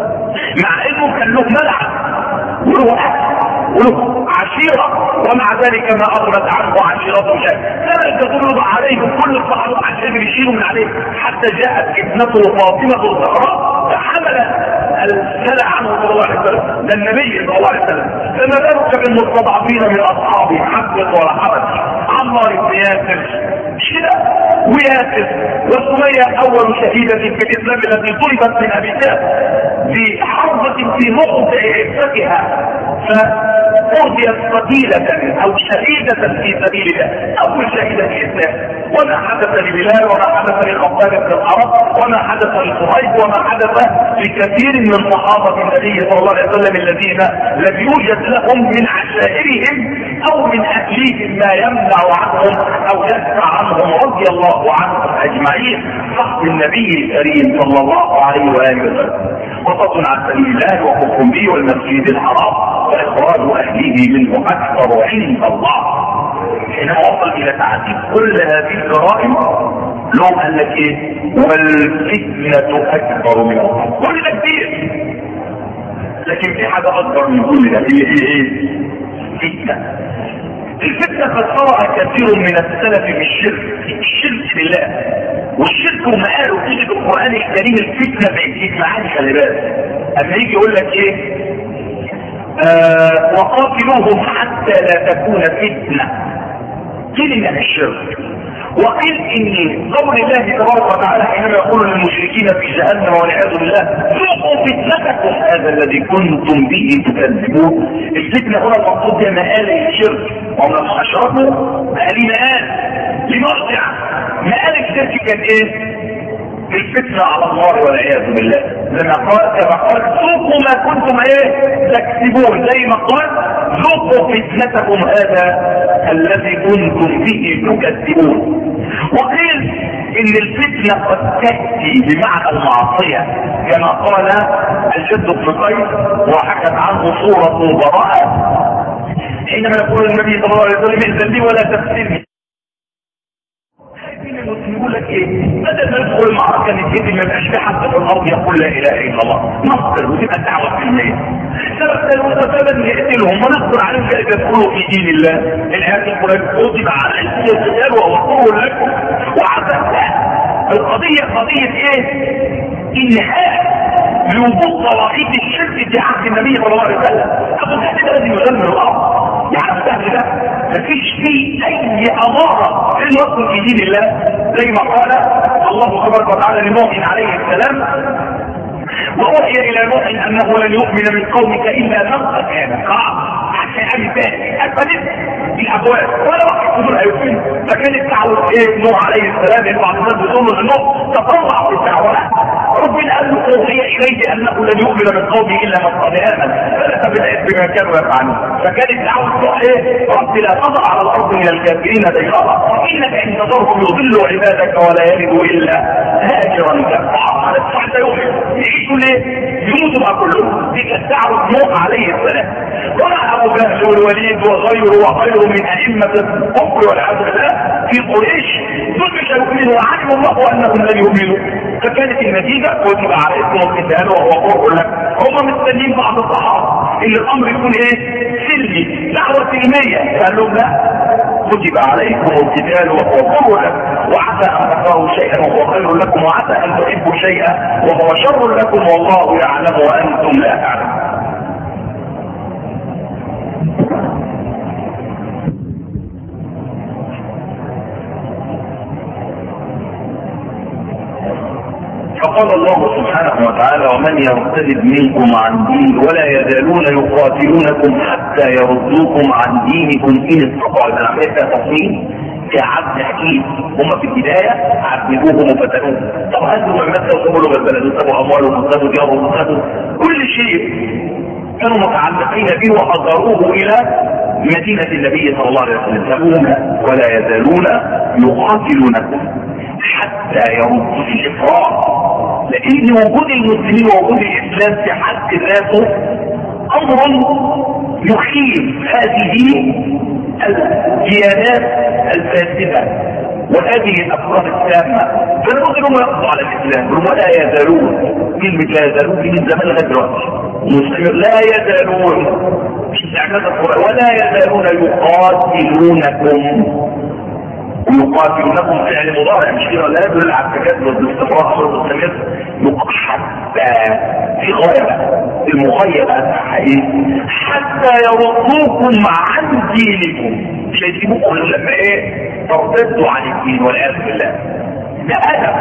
مع انه كان له ملعب وله اكل وله عشيرة ومع ذلك ما أغنت عنه عشيرته شيء. كانت تغلب عليهم كل الصحابة عشان يشيلوا من عليه حتى جاءت ابنته فاطمة الزهراء فحمل السلع عنه صلى الله عليه وسلم. ده النبي صلى الله عليه وسلم. فما بالك بالمستضعفين من أصحابه حفظ ولا حرج. عمار بن ياسر كده وياسر وسمية أول شهيدة في الإسلام التي طلبت من أبي جهل بحربة في موضع عفتها فأرضيت قتيلة أو شهيدة في سبيل الله. أول شهيدة في الإسلام. وما حدث لبلال وما حدث لخباب بن العرب وما حدث لصهيب وما حدث لكثير من صحابة النبي صلى الله عليه وسلم الذين لم يوجد لهم من عشائرهم أو من أهليهم ما يمنع عنهم أو يدفع عنهم رضي الله عنهم أجمعين. صحب النبي الكريم صلى الله عليه وآله وسلم. وصد عن سبيل الله وكفر به والمسجد الحرام وإخراج أهله منه أكبر عند الله. حينما وصل إلى تعديد كل هذه الجرائم لهم قال لك إيه؟ والفتنة أكبر من الله. كل ده كبير لكن في حاجة أكبر من كل ده. هي إيه إيه؟ فتنة. الفتنة قد صرع كثير من السلف بالشرك، الشرك بالله. والشرك ومآله تيجي في القرآن الكريم الفتنة بعيد معاني. خلي بالك أما يجي يقول لك إيه؟ آه وقاتلوهم حتى لا تكون فتنة. كلمة الشرك. وقيل ان قول الله تبارك وتعالى حينما يقول للمشركين في جهنم والعياذ بالله ذوقوا فتنتكم هذا الذي كنتم به تكذبون. الفتنه هنا المقصود بها مآل الشرك. ومن اشركوا مآل مآل لمرجع. مآل الشرك كان ايه؟ الفتنه على الله والعياذ بالله. لما قال كما قال ذوقوا ما كنتم ايه تكسبون. زي ما قال ذوقوا فتنتكم هذا الذي كنتم به تكذبون. وقيل ان الفتنه قد تاتي بمعنى المعصيه كما قال الجد بن قيس وحكت عنه صوره براءه حينما يقول النبي صلى الله عليه وسلم ائذن لي ولا تفتني. يقول لك ايه؟ بدل ما ندخل المعركه نتهدم ما يبقاش في حد في الارض يقول لا اله الا الله. نصر وتبقى الدعوه في الليل. سبب سبب نقتلهم ونصبر عليهم كيف يدخلوا في دين الله. الايات القرانيه كتب على القتال وغفور لكم وعذاب. القضيه قضيه ايه؟ انهاء لوجود طوائف الشرك في عهد النبي صلى الله عليه وسلم. ابو جهل لازم يدمر الارض. يعني السهل ده مفيش فيه اي اماره في الوصف في دين الله. زي ما قال الله تبارك وتعالى لنوح عليه السلام ووحي الى نوح انه لن يؤمن من قومك الا من قد امن. عشان ابي ثاني اتفلت الابواب ولا واحد منهم هيؤمن. فكانت دعوه ايه نوح عليه السلام ان بعض الناس بيقولوا لنوح تطلع في الدعوه ربنا قال له اوحي اليه انه لن يؤمن من قومه الا من قد امن فلا تبدأ بما كانوا يفعلون. فكانت دعوه نوح ايه؟ رب لا تضع على الارض من الكافرين ديارا انك ان تضرهم يضلوا عبادك ولا يلدوا الا هاجرا كفارا. حتى يعيشوا ليه؟ يموتوا بقى كلهم. دي كانت دعوه نوح عليه السلام. وراح ابو جهل والوليد وغيره وغيره من ائمه الكفر والعياذ بالله في قريش دول مش هيؤمنوا وعلم الله انهم لن يؤمنوا. فكانت النتيجه كتب عليكم القتال وهو كره لكم. هم مستنيين بعض الصحابه ان الامر يكون ايه؟ سلمي، دعوه سلميه. قال لهم لا، كتب عليكم القتال وهو كره لكم وعسى ان تكرهوا شيئا وهو خير لكم وعسى ان تحبوا شيئا وهو شر لكم والله يعلم وانتم لا تعلمون. فقال الله سبحانه وتعالى ومن يرتد منكم عن دين ولا يزالون يقاتلونكم حتى يردوكم عن دينكم ان استطاعوا. اذا عملت تصميم كعبد حكيم هم في البدايه عبدوهم وفتنوهم. طب هزوا من مكه وسابوا له البلد وسابوا اموالهم وسابوا ديارهم وسابوا كل شيء كانوا متعلقين به وحضروه الى مدينه النبي صلى الله عليه وسلم. سابوهم ولا يزالون يقاتلونكم حتى يردوا الإفراط. لأن وجود المسلمين ووجود الإسلام في حد ذاته أمر يخيف هذه الديانات الفاسدة وهذه الأفكار السامة. فنقول لهم يقضوا على الإسلام ولا يزالون. كلمة لا يزالون دي من زمان لغاية دلوقتي. لا يزالون ولا يزالون يقاتلونكم. يقاتلونكم فعل مضارع مش كده، لا يدل على التجدد والاستمرار امر مستمر. حتى في غايه المغيبه حقيقي حتى يردوكم عن دينكم. مش هيسيبوكم لما ايه؟ ترتدوا عن الدين والعياذ بالله. ده ادب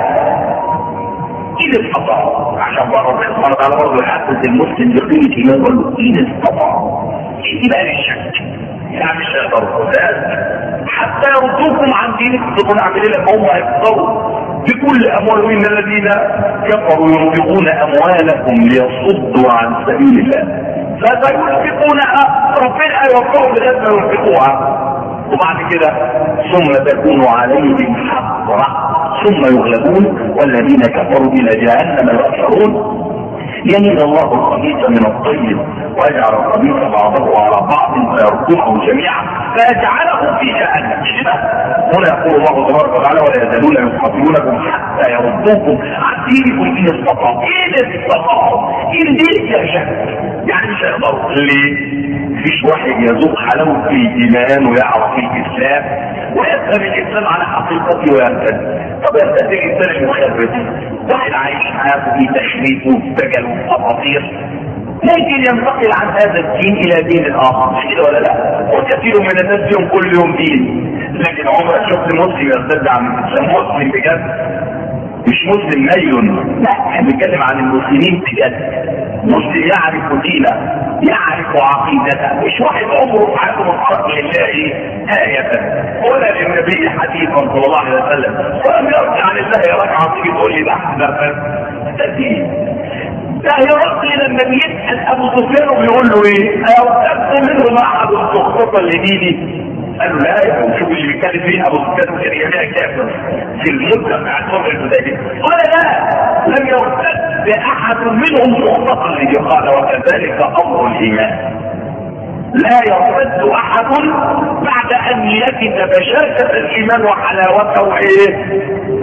إن استطاع. عشان بقى ربنا سبحانه وتعالى برضه يحسس المسلم بقيمه ايمان يقول له إن استطاع. دي بقى للشك يعني مش هيقدروا حتى يردوكم عن دينكم. تكون عاملين لما هم هيقدروا بكل اموالهم ان الذين كفروا ينفقون اموالكم ليصدوا عن سبيل الله فسينفقونها ربنا يوفقهم لغايه ما ينفقوها وبعد كده ثم تكون عليهم حسرة ثم يغلبون والذين كفروا الى جهنم يحشرون. يميز الله الخبيث من الطيب ويجعل الخبيث بعضه على بعض فيركمه جميعا فيجعله في جهنم. هنا يقول الله تبارك وتعالى ولا يزالون يقاتلونكم حتى يردوكم عن دينكم ان استطاعوا. ان استطاعوا ان دي شك يعني مش هيقدروا. ليه؟ مفيش واحد يذوق حلاوه الايمان ويعرف الاسلام ويفهم الاسلام على حقيقته ويهتدي. طب يهتدي الانسان المخرب واحد عايش حياته في تشريف وسجل وتفاصيل ممكن ينتقل عن هذا الدين الى دين اخر مش كده ولا لا؟ وكثير من الناس يوم كل يوم دين لكن عمرك شفت مسلم يرتد عن الاسلام مسلم بجد مش مسلم مليون. لا احنا بنتكلم عن المسلمين بجد. مسلم يعرف دينه يعرف عقيدته مش واحد عمره في حياته متحرك لله آية ولا للنبي حديثا صلى الله عليه وسلم ولم يرجع لله ركعة تيجي تقول لي ده ده دين. ده يرد الى النبي يسأل ابو سفيان وبيقول له ايه؟ ايرتد منه معهد مختصا لديني؟ قال له لا يا شوف اللي بيتكلم فيه ابو سفيان كان يبيع كافر في المده بتاعت صلح الحديبيه. قال لا لم يرتد احد منهم مختصا لديني. قال وكذلك امر الايمان لا يرتد احد بعد ان يجد بشاشة الايمان وحلاوته ايه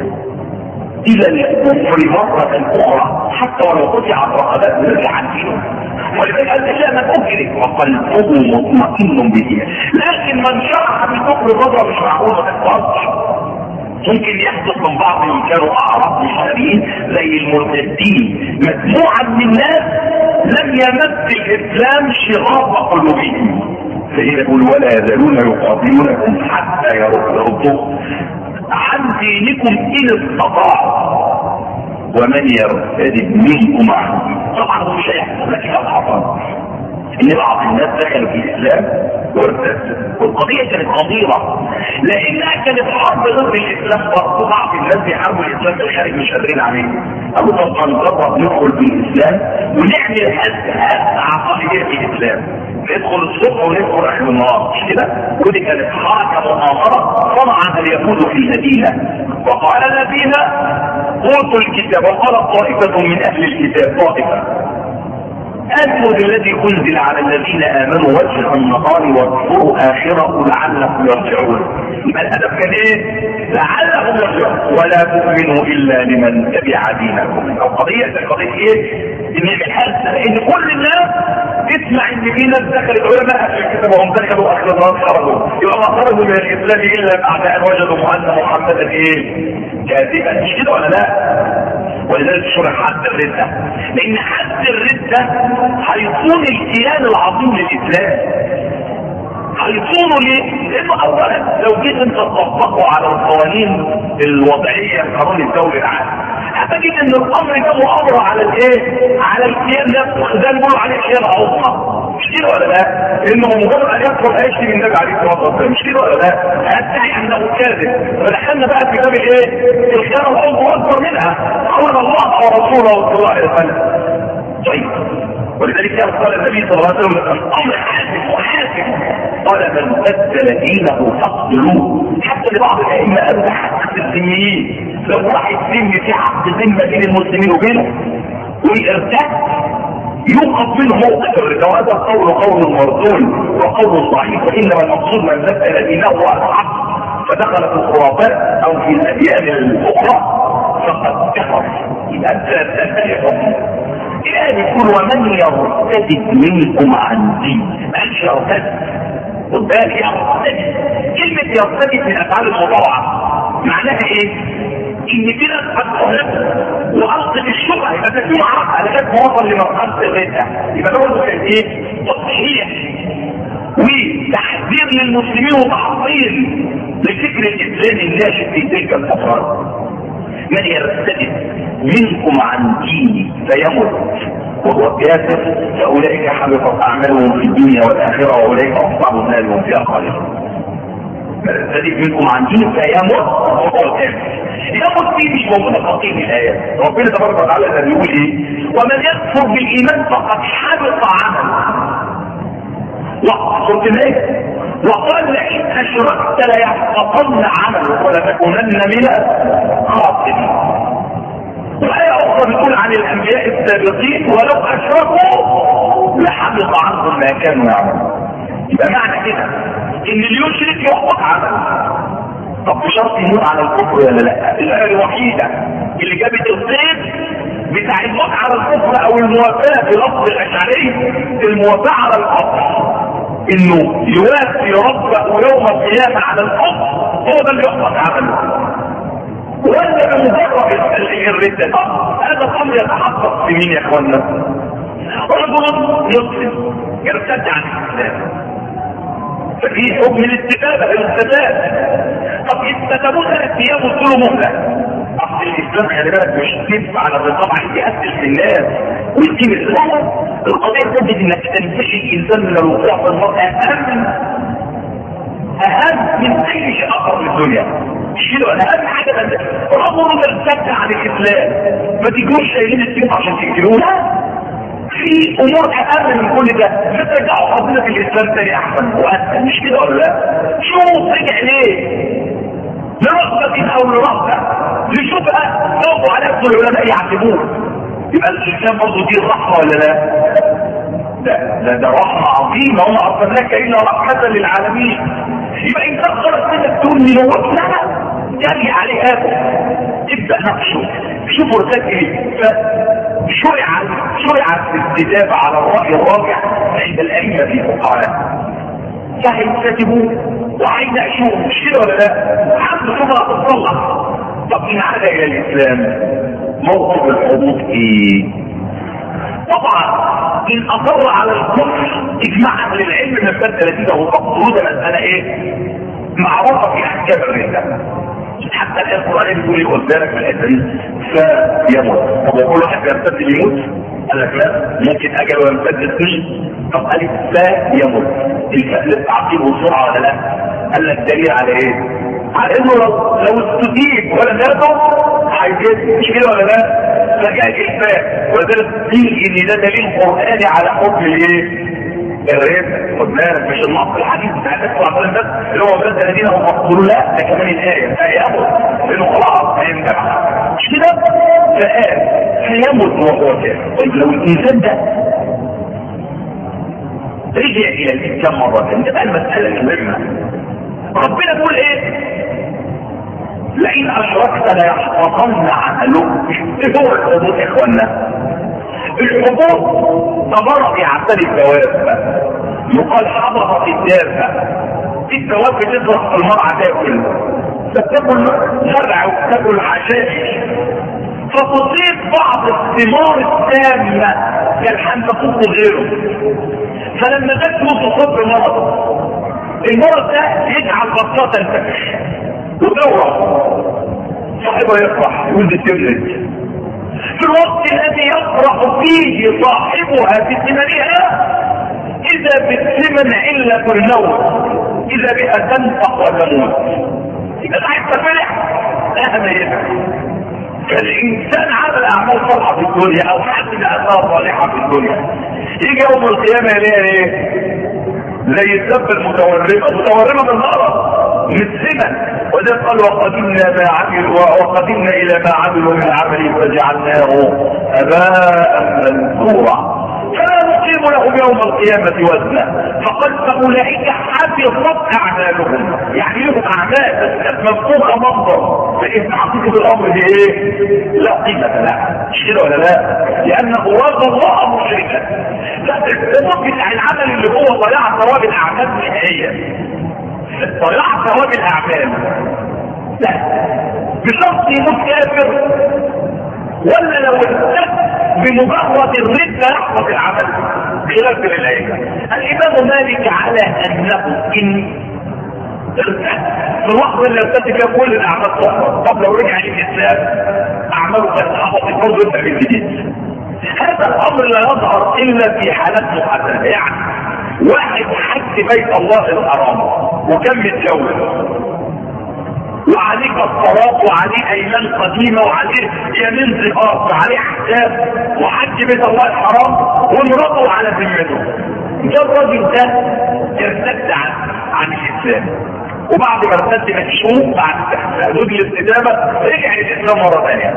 الى الكفر مرة اخرى حتى ولو قطعت رقبات يرجع عن دينه. ولذلك الاشياء ما تؤكد وقلبه مطمئن به. لكن من شرح بالكفر فترة مش معقول ما تتفرجش. ممكن يحدث من بعض اللي كانوا اعراض مشارين زي المرتدين مجموعة من الناس لم يمس الاسلام شغاف قلوبهم. فإذا يقول ولا يزالون يقاتلونكم حتى يردوكم عن دينكم ان استطاعوا ومن يرتد منكم عن دينكم. طبعا مش هيحصل لك حصل ان بعض الناس دخلوا في الاسلام وارتد. والقضية كانت خطيرة لانها كانت حرب ضد الاسلام. برضه بعض الناس بيحاربوا الاسلام في الخارج مش قادرين عليه. ابو طبعا نجرب ندخل في الاسلام ونعمل هزه عقائديه في الاسلام، ندخل الصبح وندخل اخر النهار مش كده؟ ودي كانت حركه مؤامره صنعها اليهود في المدينه. وقال الذين اوتوا الكتاب وقال طائفه من اهل الكتاب طائفه آمنوا بالذي أنزل على الذين آمنوا وجه النهار واكفروا آخره لعلهم يرجعون. يبقى الهدف كان إيه؟ لعلهم يرجعون ولا تؤمنوا إلا لمن تبع دينكم. القضية القضية إيه؟ إن الحل لأن كل الناس تسمع إن في ناس دخلت علماء أهل الكتاب وهم دخلوا آخر النهار خرجوا، يبقى ما خرجوا من الإسلام إلا بعد أن وجدوا أن محمدا إيه؟ كاذبا. مش كده ولا لا؟ ولذلك شرح حد الردة، لان حد الردة هيكون الكيان العظيم للاسلام. هيكونوا ليه؟ لانه اولا لو جيت انت تطبقه على القوانين الوضعيه القانون الدولي العام هتجد ان الامر ده مؤامره على الايه؟ على الكيان نفسه. ده اللي بيقولوا عليه كيان عظمى. مش كده ولا لا؟ انه مجرد ان يدخل هيشتم النبي عليه الصلاه والسلام. مش كده ولا لا؟ هتدعي انه كاذب. فدخلنا بقى في باب الايه؟ الخيانه العظمى اكبر منها. قال الله ورسوله صلى الله عليه وسلم. طيب ولذلك قال النبي صلى الله عليه وسلم الامر حاسم وحاسم. قال من بدل دينه فاقتلوه. حتى لبعض الائمه قالوا ده حق الذميين. لو راح يتم في عقد ذمه بين المسلمين وبينه ويرتد يوقف منه موقف الردة. وهذا قول قول مردود وقول ضعيف. وانما المقصود من بدل دينه الحق فدخل في الخرافات او في الاديان الاخرى فقد كفر. يبقى انت تتبعهم. الآن يقول ومن يرتد منكم عن دين. ما قالش يرتد. خد بالك يرتد. كلمة يرتد من أفعال المضارعة معناها إيه؟ إن في ناس هتقول وألقت الشبهة يبقى ده في معركة على جد وصل لمرحلة الردة. يبقى ده برضه كان إيه؟ تصحيح وتحذير للمسلمين وتحصيل لفكر الإسلام الناشئ في تلك الفترات. من يرتد منكم عن ديني فيمت وهو كافر فاولئك حبطت اعمالهم في الدنيا والاخره واولئك اصحاب النار هم فيها خالدون. من يرتد منكم عن ديني فيمت وهو كافر. يمت دي مش موجوده في تقييم الايه. ربنا تبارك وتعالى بيقول ايه؟ ومن يكفر بالايمان فقد حبط عمله. وقصد ايه؟ وقال لئن اشركت ليحبطن عمله ولتكونن من الخاسرين. وآية أخرى بتقول عن الأنبياء السابقين ولو أشركوا لحبط عنهم ما كانوا يعملون. يبقى معنى كده إن اللي يشرك يحبط عمله. طب بشرط يموت على الكفر ولا لا؟ الآية الوحيدة اللي جابت القيد بتاع الموت على الكفر أو الموافقة في لفظ الأشعري الموافقة على الكفر انه يوافي ربه يوم القيامة على الكفر هو ده اللي يحبط عمله. ولا بمجرد الردة. هذا الامر يتحقق في مين يا اخوانا؟ رجل مسلم يرتد عن الاسلام ففي حكم الاستتابة الاستتابة. طب استتابوا ثلاث ايام وادوا مهلة. اصل الاسلام خلي بالك مش تدفع على الرقابة عشان يأسس الناس ويقيم الاسلام. القضية تجد انك تنتشي الانسان من الوقوع في المرء اهم اهم من اي شيء اخر في الدنيا. شيلوا انا اهم حاجه بس رغم مرتد عن الاسلام ما تجوش شايلين السيف عشان تقتلوه. في امور اهم من كل ده. فترجعوا ربنا في الاسلام تاني احسن واسهل. مش كده ولا لا؟ شوف رجع ليه؟ لرغبه او لرهبه لشبهه ضغطوا على نفس العلماء يعذبوه. يبقى الاسلام برضه دي الرحمه ولا لا؟ لا لا ده رحمه عظيمه. وما ارسلناك الا رحمه للعالمين. يبقى انت خرجت منك تقول لي هو لا جري عليه هذا. ابدا نقشه. شوفوا رسالة ايه؟ فشرع شرع الاستتابة على الرأي الراجع عند الأئمة في الفقهاء. فهيستتبوا وهيناقشوه. مش كده ولا لا؟ حد شبهة تتصلح. طب ان عاد الى الاسلام موقف الحدود ايه؟ طبعا ان اصر على الكفر اجماع اهل العلم من باب ثلاثين وهو مقصود مساله ايه؟ معروفه في احكام الرده. حتى الان القران بيقول ايه قدامك في الحته دي؟ فيموت. طب كل واحد بيرتد يموت؟ قال لك لا، ممكن اجل ويمتد السجن. طب قال لك فيموت، الفاء للتعقيب والسرعه ولا لا؟ قال لك دليل على ايه؟ على انه لو لو استجيب ولا ماته هيجيب، مش كده ولا لا؟ فجاء الفاء وذلك دليل ان ده دليل قراني على حكم الايه؟ الرد. خد بالك مش النص الحديث بتاع النبي صلى الله عليه وسلم اللي هو بلد الذين هم مقتولون، لا ده كمان الايه فيموت لانه خلاص هينتهي، مش كده؟ فقال فيموت وهو كافر. طيب لو الانسان ده رجع الى الاسلام مره ثانيه تبقى المساله مهمه. ربنا بيقول ايه؟ لئن اشركت ليحبطن عملك. ايه هو الحبوط يا اخوانا؟ الحبوط تمر يعتري الدواب، يقال حبطت الدابه. الدواب بتضرب في المرعى تاكل، فتاكل زرع وتاكل عشائش، فتصيب بعض الثمار التامه كالحنفقوق وغيره. فلما تاكله تصاب بمرض، المرض ده يجعل بطاطا تنفش ودورة، صاحبها يفرح يقول دي تولد. في الوقت الذي يفرح فيه صاحبها بثمنها اذا بالثمن علة الموت، اذا بها تنفق وتموت. اذا عايز تفرح اهم يفرح. فالانسان عمل اعمال صالحه في الدنيا او حمل اثار صالحه في الدنيا، يجي يوم القيامه يلاقي ايه؟ زي الدب المتورمه، متورمه بالمرض متسمه. وده قال وقدمنا ما عملوا وقدمنا الى ما عملوا من عمل فجعلناه هباء منثورا فلا نقيم لهم يوم القيامه وزنا. فقد فاولئك حبطت اعمالهم، يعني لهم اعمال بس كانت مفتوحه منظر، فان حقيقه الامر دي ايه؟ لا قيمه لها، مش كده ولا لا؟ لانه رضى الله مشركا. لا الحبوط بتاع العمل اللي هو ضياع ثواب الاعمال النهائيه، ضياع ثواب الاعمال، لا بشرط يموت كافر، ولا لو ارتد بمجرد الردة يحفظ العمل خلاف العلم. الامام مالك على انه ان ارتد في اللحظه اللي ارتد فيها كل الاعمال تحفظ، طب لو رجع للاسلام اعماله تتحفظ برضه يبدا من جديد. هذا الامر لا يظهر الا في حالات محدده. يعني واحد حج بيت الله الحرام وكان متجوز وعليه كفارات وعليه ايمان قديمه وعليه يمين زهار وعليه احكام وحج بيت الله الحرام ومراته على ذمته، ده الراجل ده ارتد عن عن الاسلام، وبعد ما ارتد مكشوف بعد حدود الاستدامه رجع الاسلام مره ثانيه.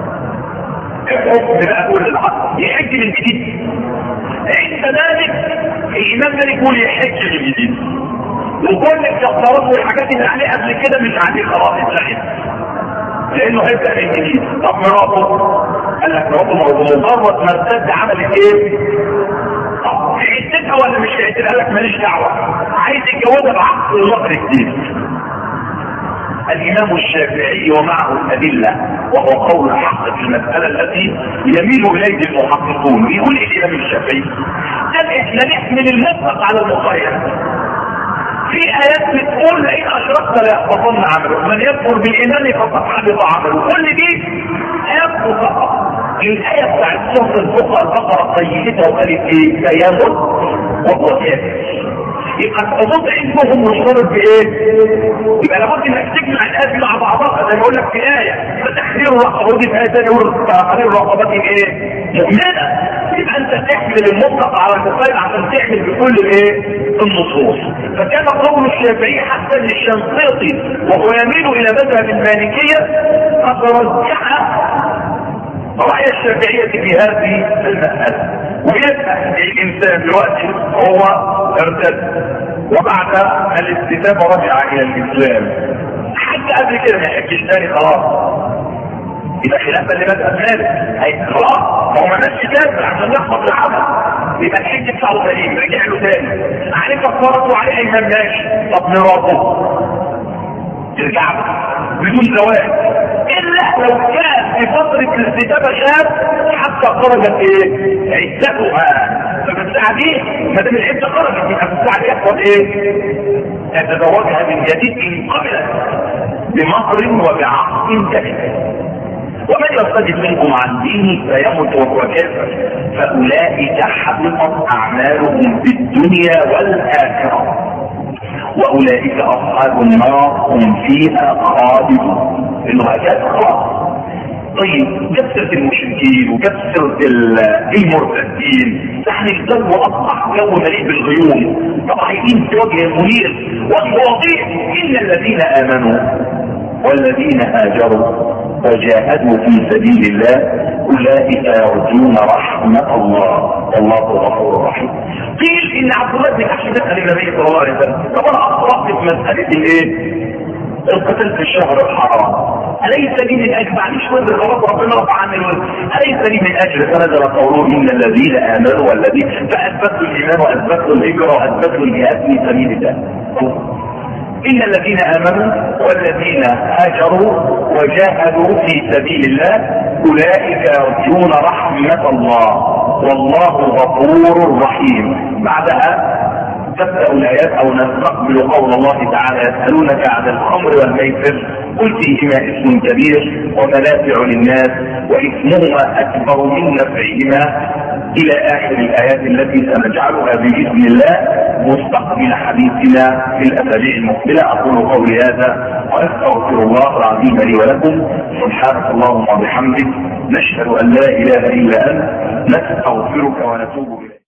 الحكم بقى كل العقل يحج من جديد. عند ذلك الامام مالك يقول يحج من جديد، وكل الكفارات والحاجات اللي عليه قبل كده مش عليه خلاص اتلغت، لانه هيبدا من جديد. طب مراته قال لك مراته مجرد ما ارتد عملت ايه؟ طب عدتها ولا مش عدتها؟ قال لك ماليش دعوه، عايز يتجوزها بعقد الوقت جديد. الامام الشافعي ومعه الادله وهو قول الحق في المساله التي يميل اليه المحققون. يقول الامام الشافعي قال احنا نحمل المطلق على المخير. في ايات بتقول لئن اشركت ليحبطن عمله، من يكفر بالايمان فقد حبط عمله. كل دي ايات فقط. الايه بتاعت سوره البقره قيدتها وقالت ايه؟ فيموت وهو كافر. يبقى الحدود عندهم مشترك بايه؟ يبقى لابد انك تجمع الايات مع بعضها، زي ما اقول لك في ايه فتحرير الرقبه، ودي في ايه ثانيه يقول تحرير الرقبه ايه؟ مؤمنه. يبقى انت تحمل المطلق على المقيد عشان تعمل بكل الايه؟ النصوص. فكان قول الشافعي حتى للشنقيطي وهو يميل الى مذهب المالكيه قد رجح رأي الشافعية في هذه المسألة. ويبقى الإنسان دلوقتي هو ارتد وبعد الاستتابة رجع إلى الإسلام، حتى قبل كده ما يحكيش تاني خلاص، يبقى خلافا لمذهب مالك خلاص هو ما نفسش كافر عشان يحفظ العمل، يبقى الحج بتاعه سليم رجع له تاني، عليه كفارته وعليه أيمان ماشي. طب مراته ترجع له بدون زواج، إلا لو كان في فترة الاستتابة شاب حتى خرجت ايه عدتها، ففي الساعة دي ما دام العدة خرجت يبقى في الساعة دي يحصل ايه؟ تتزوجها من جديد ان قبلت بمهر وبعقد جديد. ومن يرتد منكم عن دينه فيمت وهو كافر فاولئك حبطت اعمالهم في الدنيا والاخره واولئك اصحاب النار هم فيها خالدون. انه هكذا خلاص. طيب كثرة المشركين وكثرة المرتدين، نحن الجو اصبح جو مليء بالغيوم، طبعين في وجه منير والواضح. ان الذين امنوا والذين هاجروا وجاهدوا في سبيل الله اولئك يرجون رحمة الله والله غفور رحيم. قيل ان عبد الله بن جحش دخل النبي صلى الله عليه وسلم، طب انا اخطأت في مسألة الايه؟ القتل في الشهر الحرام، أليس لي من أجل معلش وزر خلاص ربنا رفع عني الوزر، أليس لي من أجل فنزل قوله إن الذين آمنوا والذين فأثبتوا الإيمان وأثبتوا الهجرة وأثبتوا الجهاد في سبيل الله. إن الذين آمنوا والذين هاجروا وجاهدوا في سبيل الله أولئك يرجون رحمة الله والله غفور رحيم. بعدها تبدأ الآيات أو نستقبل قول الله تعالى يسألونك عن الخمر والميسر قل فيهما اسم كبير ومنافع للناس وإثمهما أكبر من نفعهما إلى آخر الآيات التي سنجعلها بإذن الله مستقبل حديثنا في الأسابيع المقبلة. أقول قولي هذا وأستغفر الله العظيم لي ولكم. سبحانك اللهم وبحمدك نشهد أن لا إله إلا أنت نستغفرك ونتوب إليك.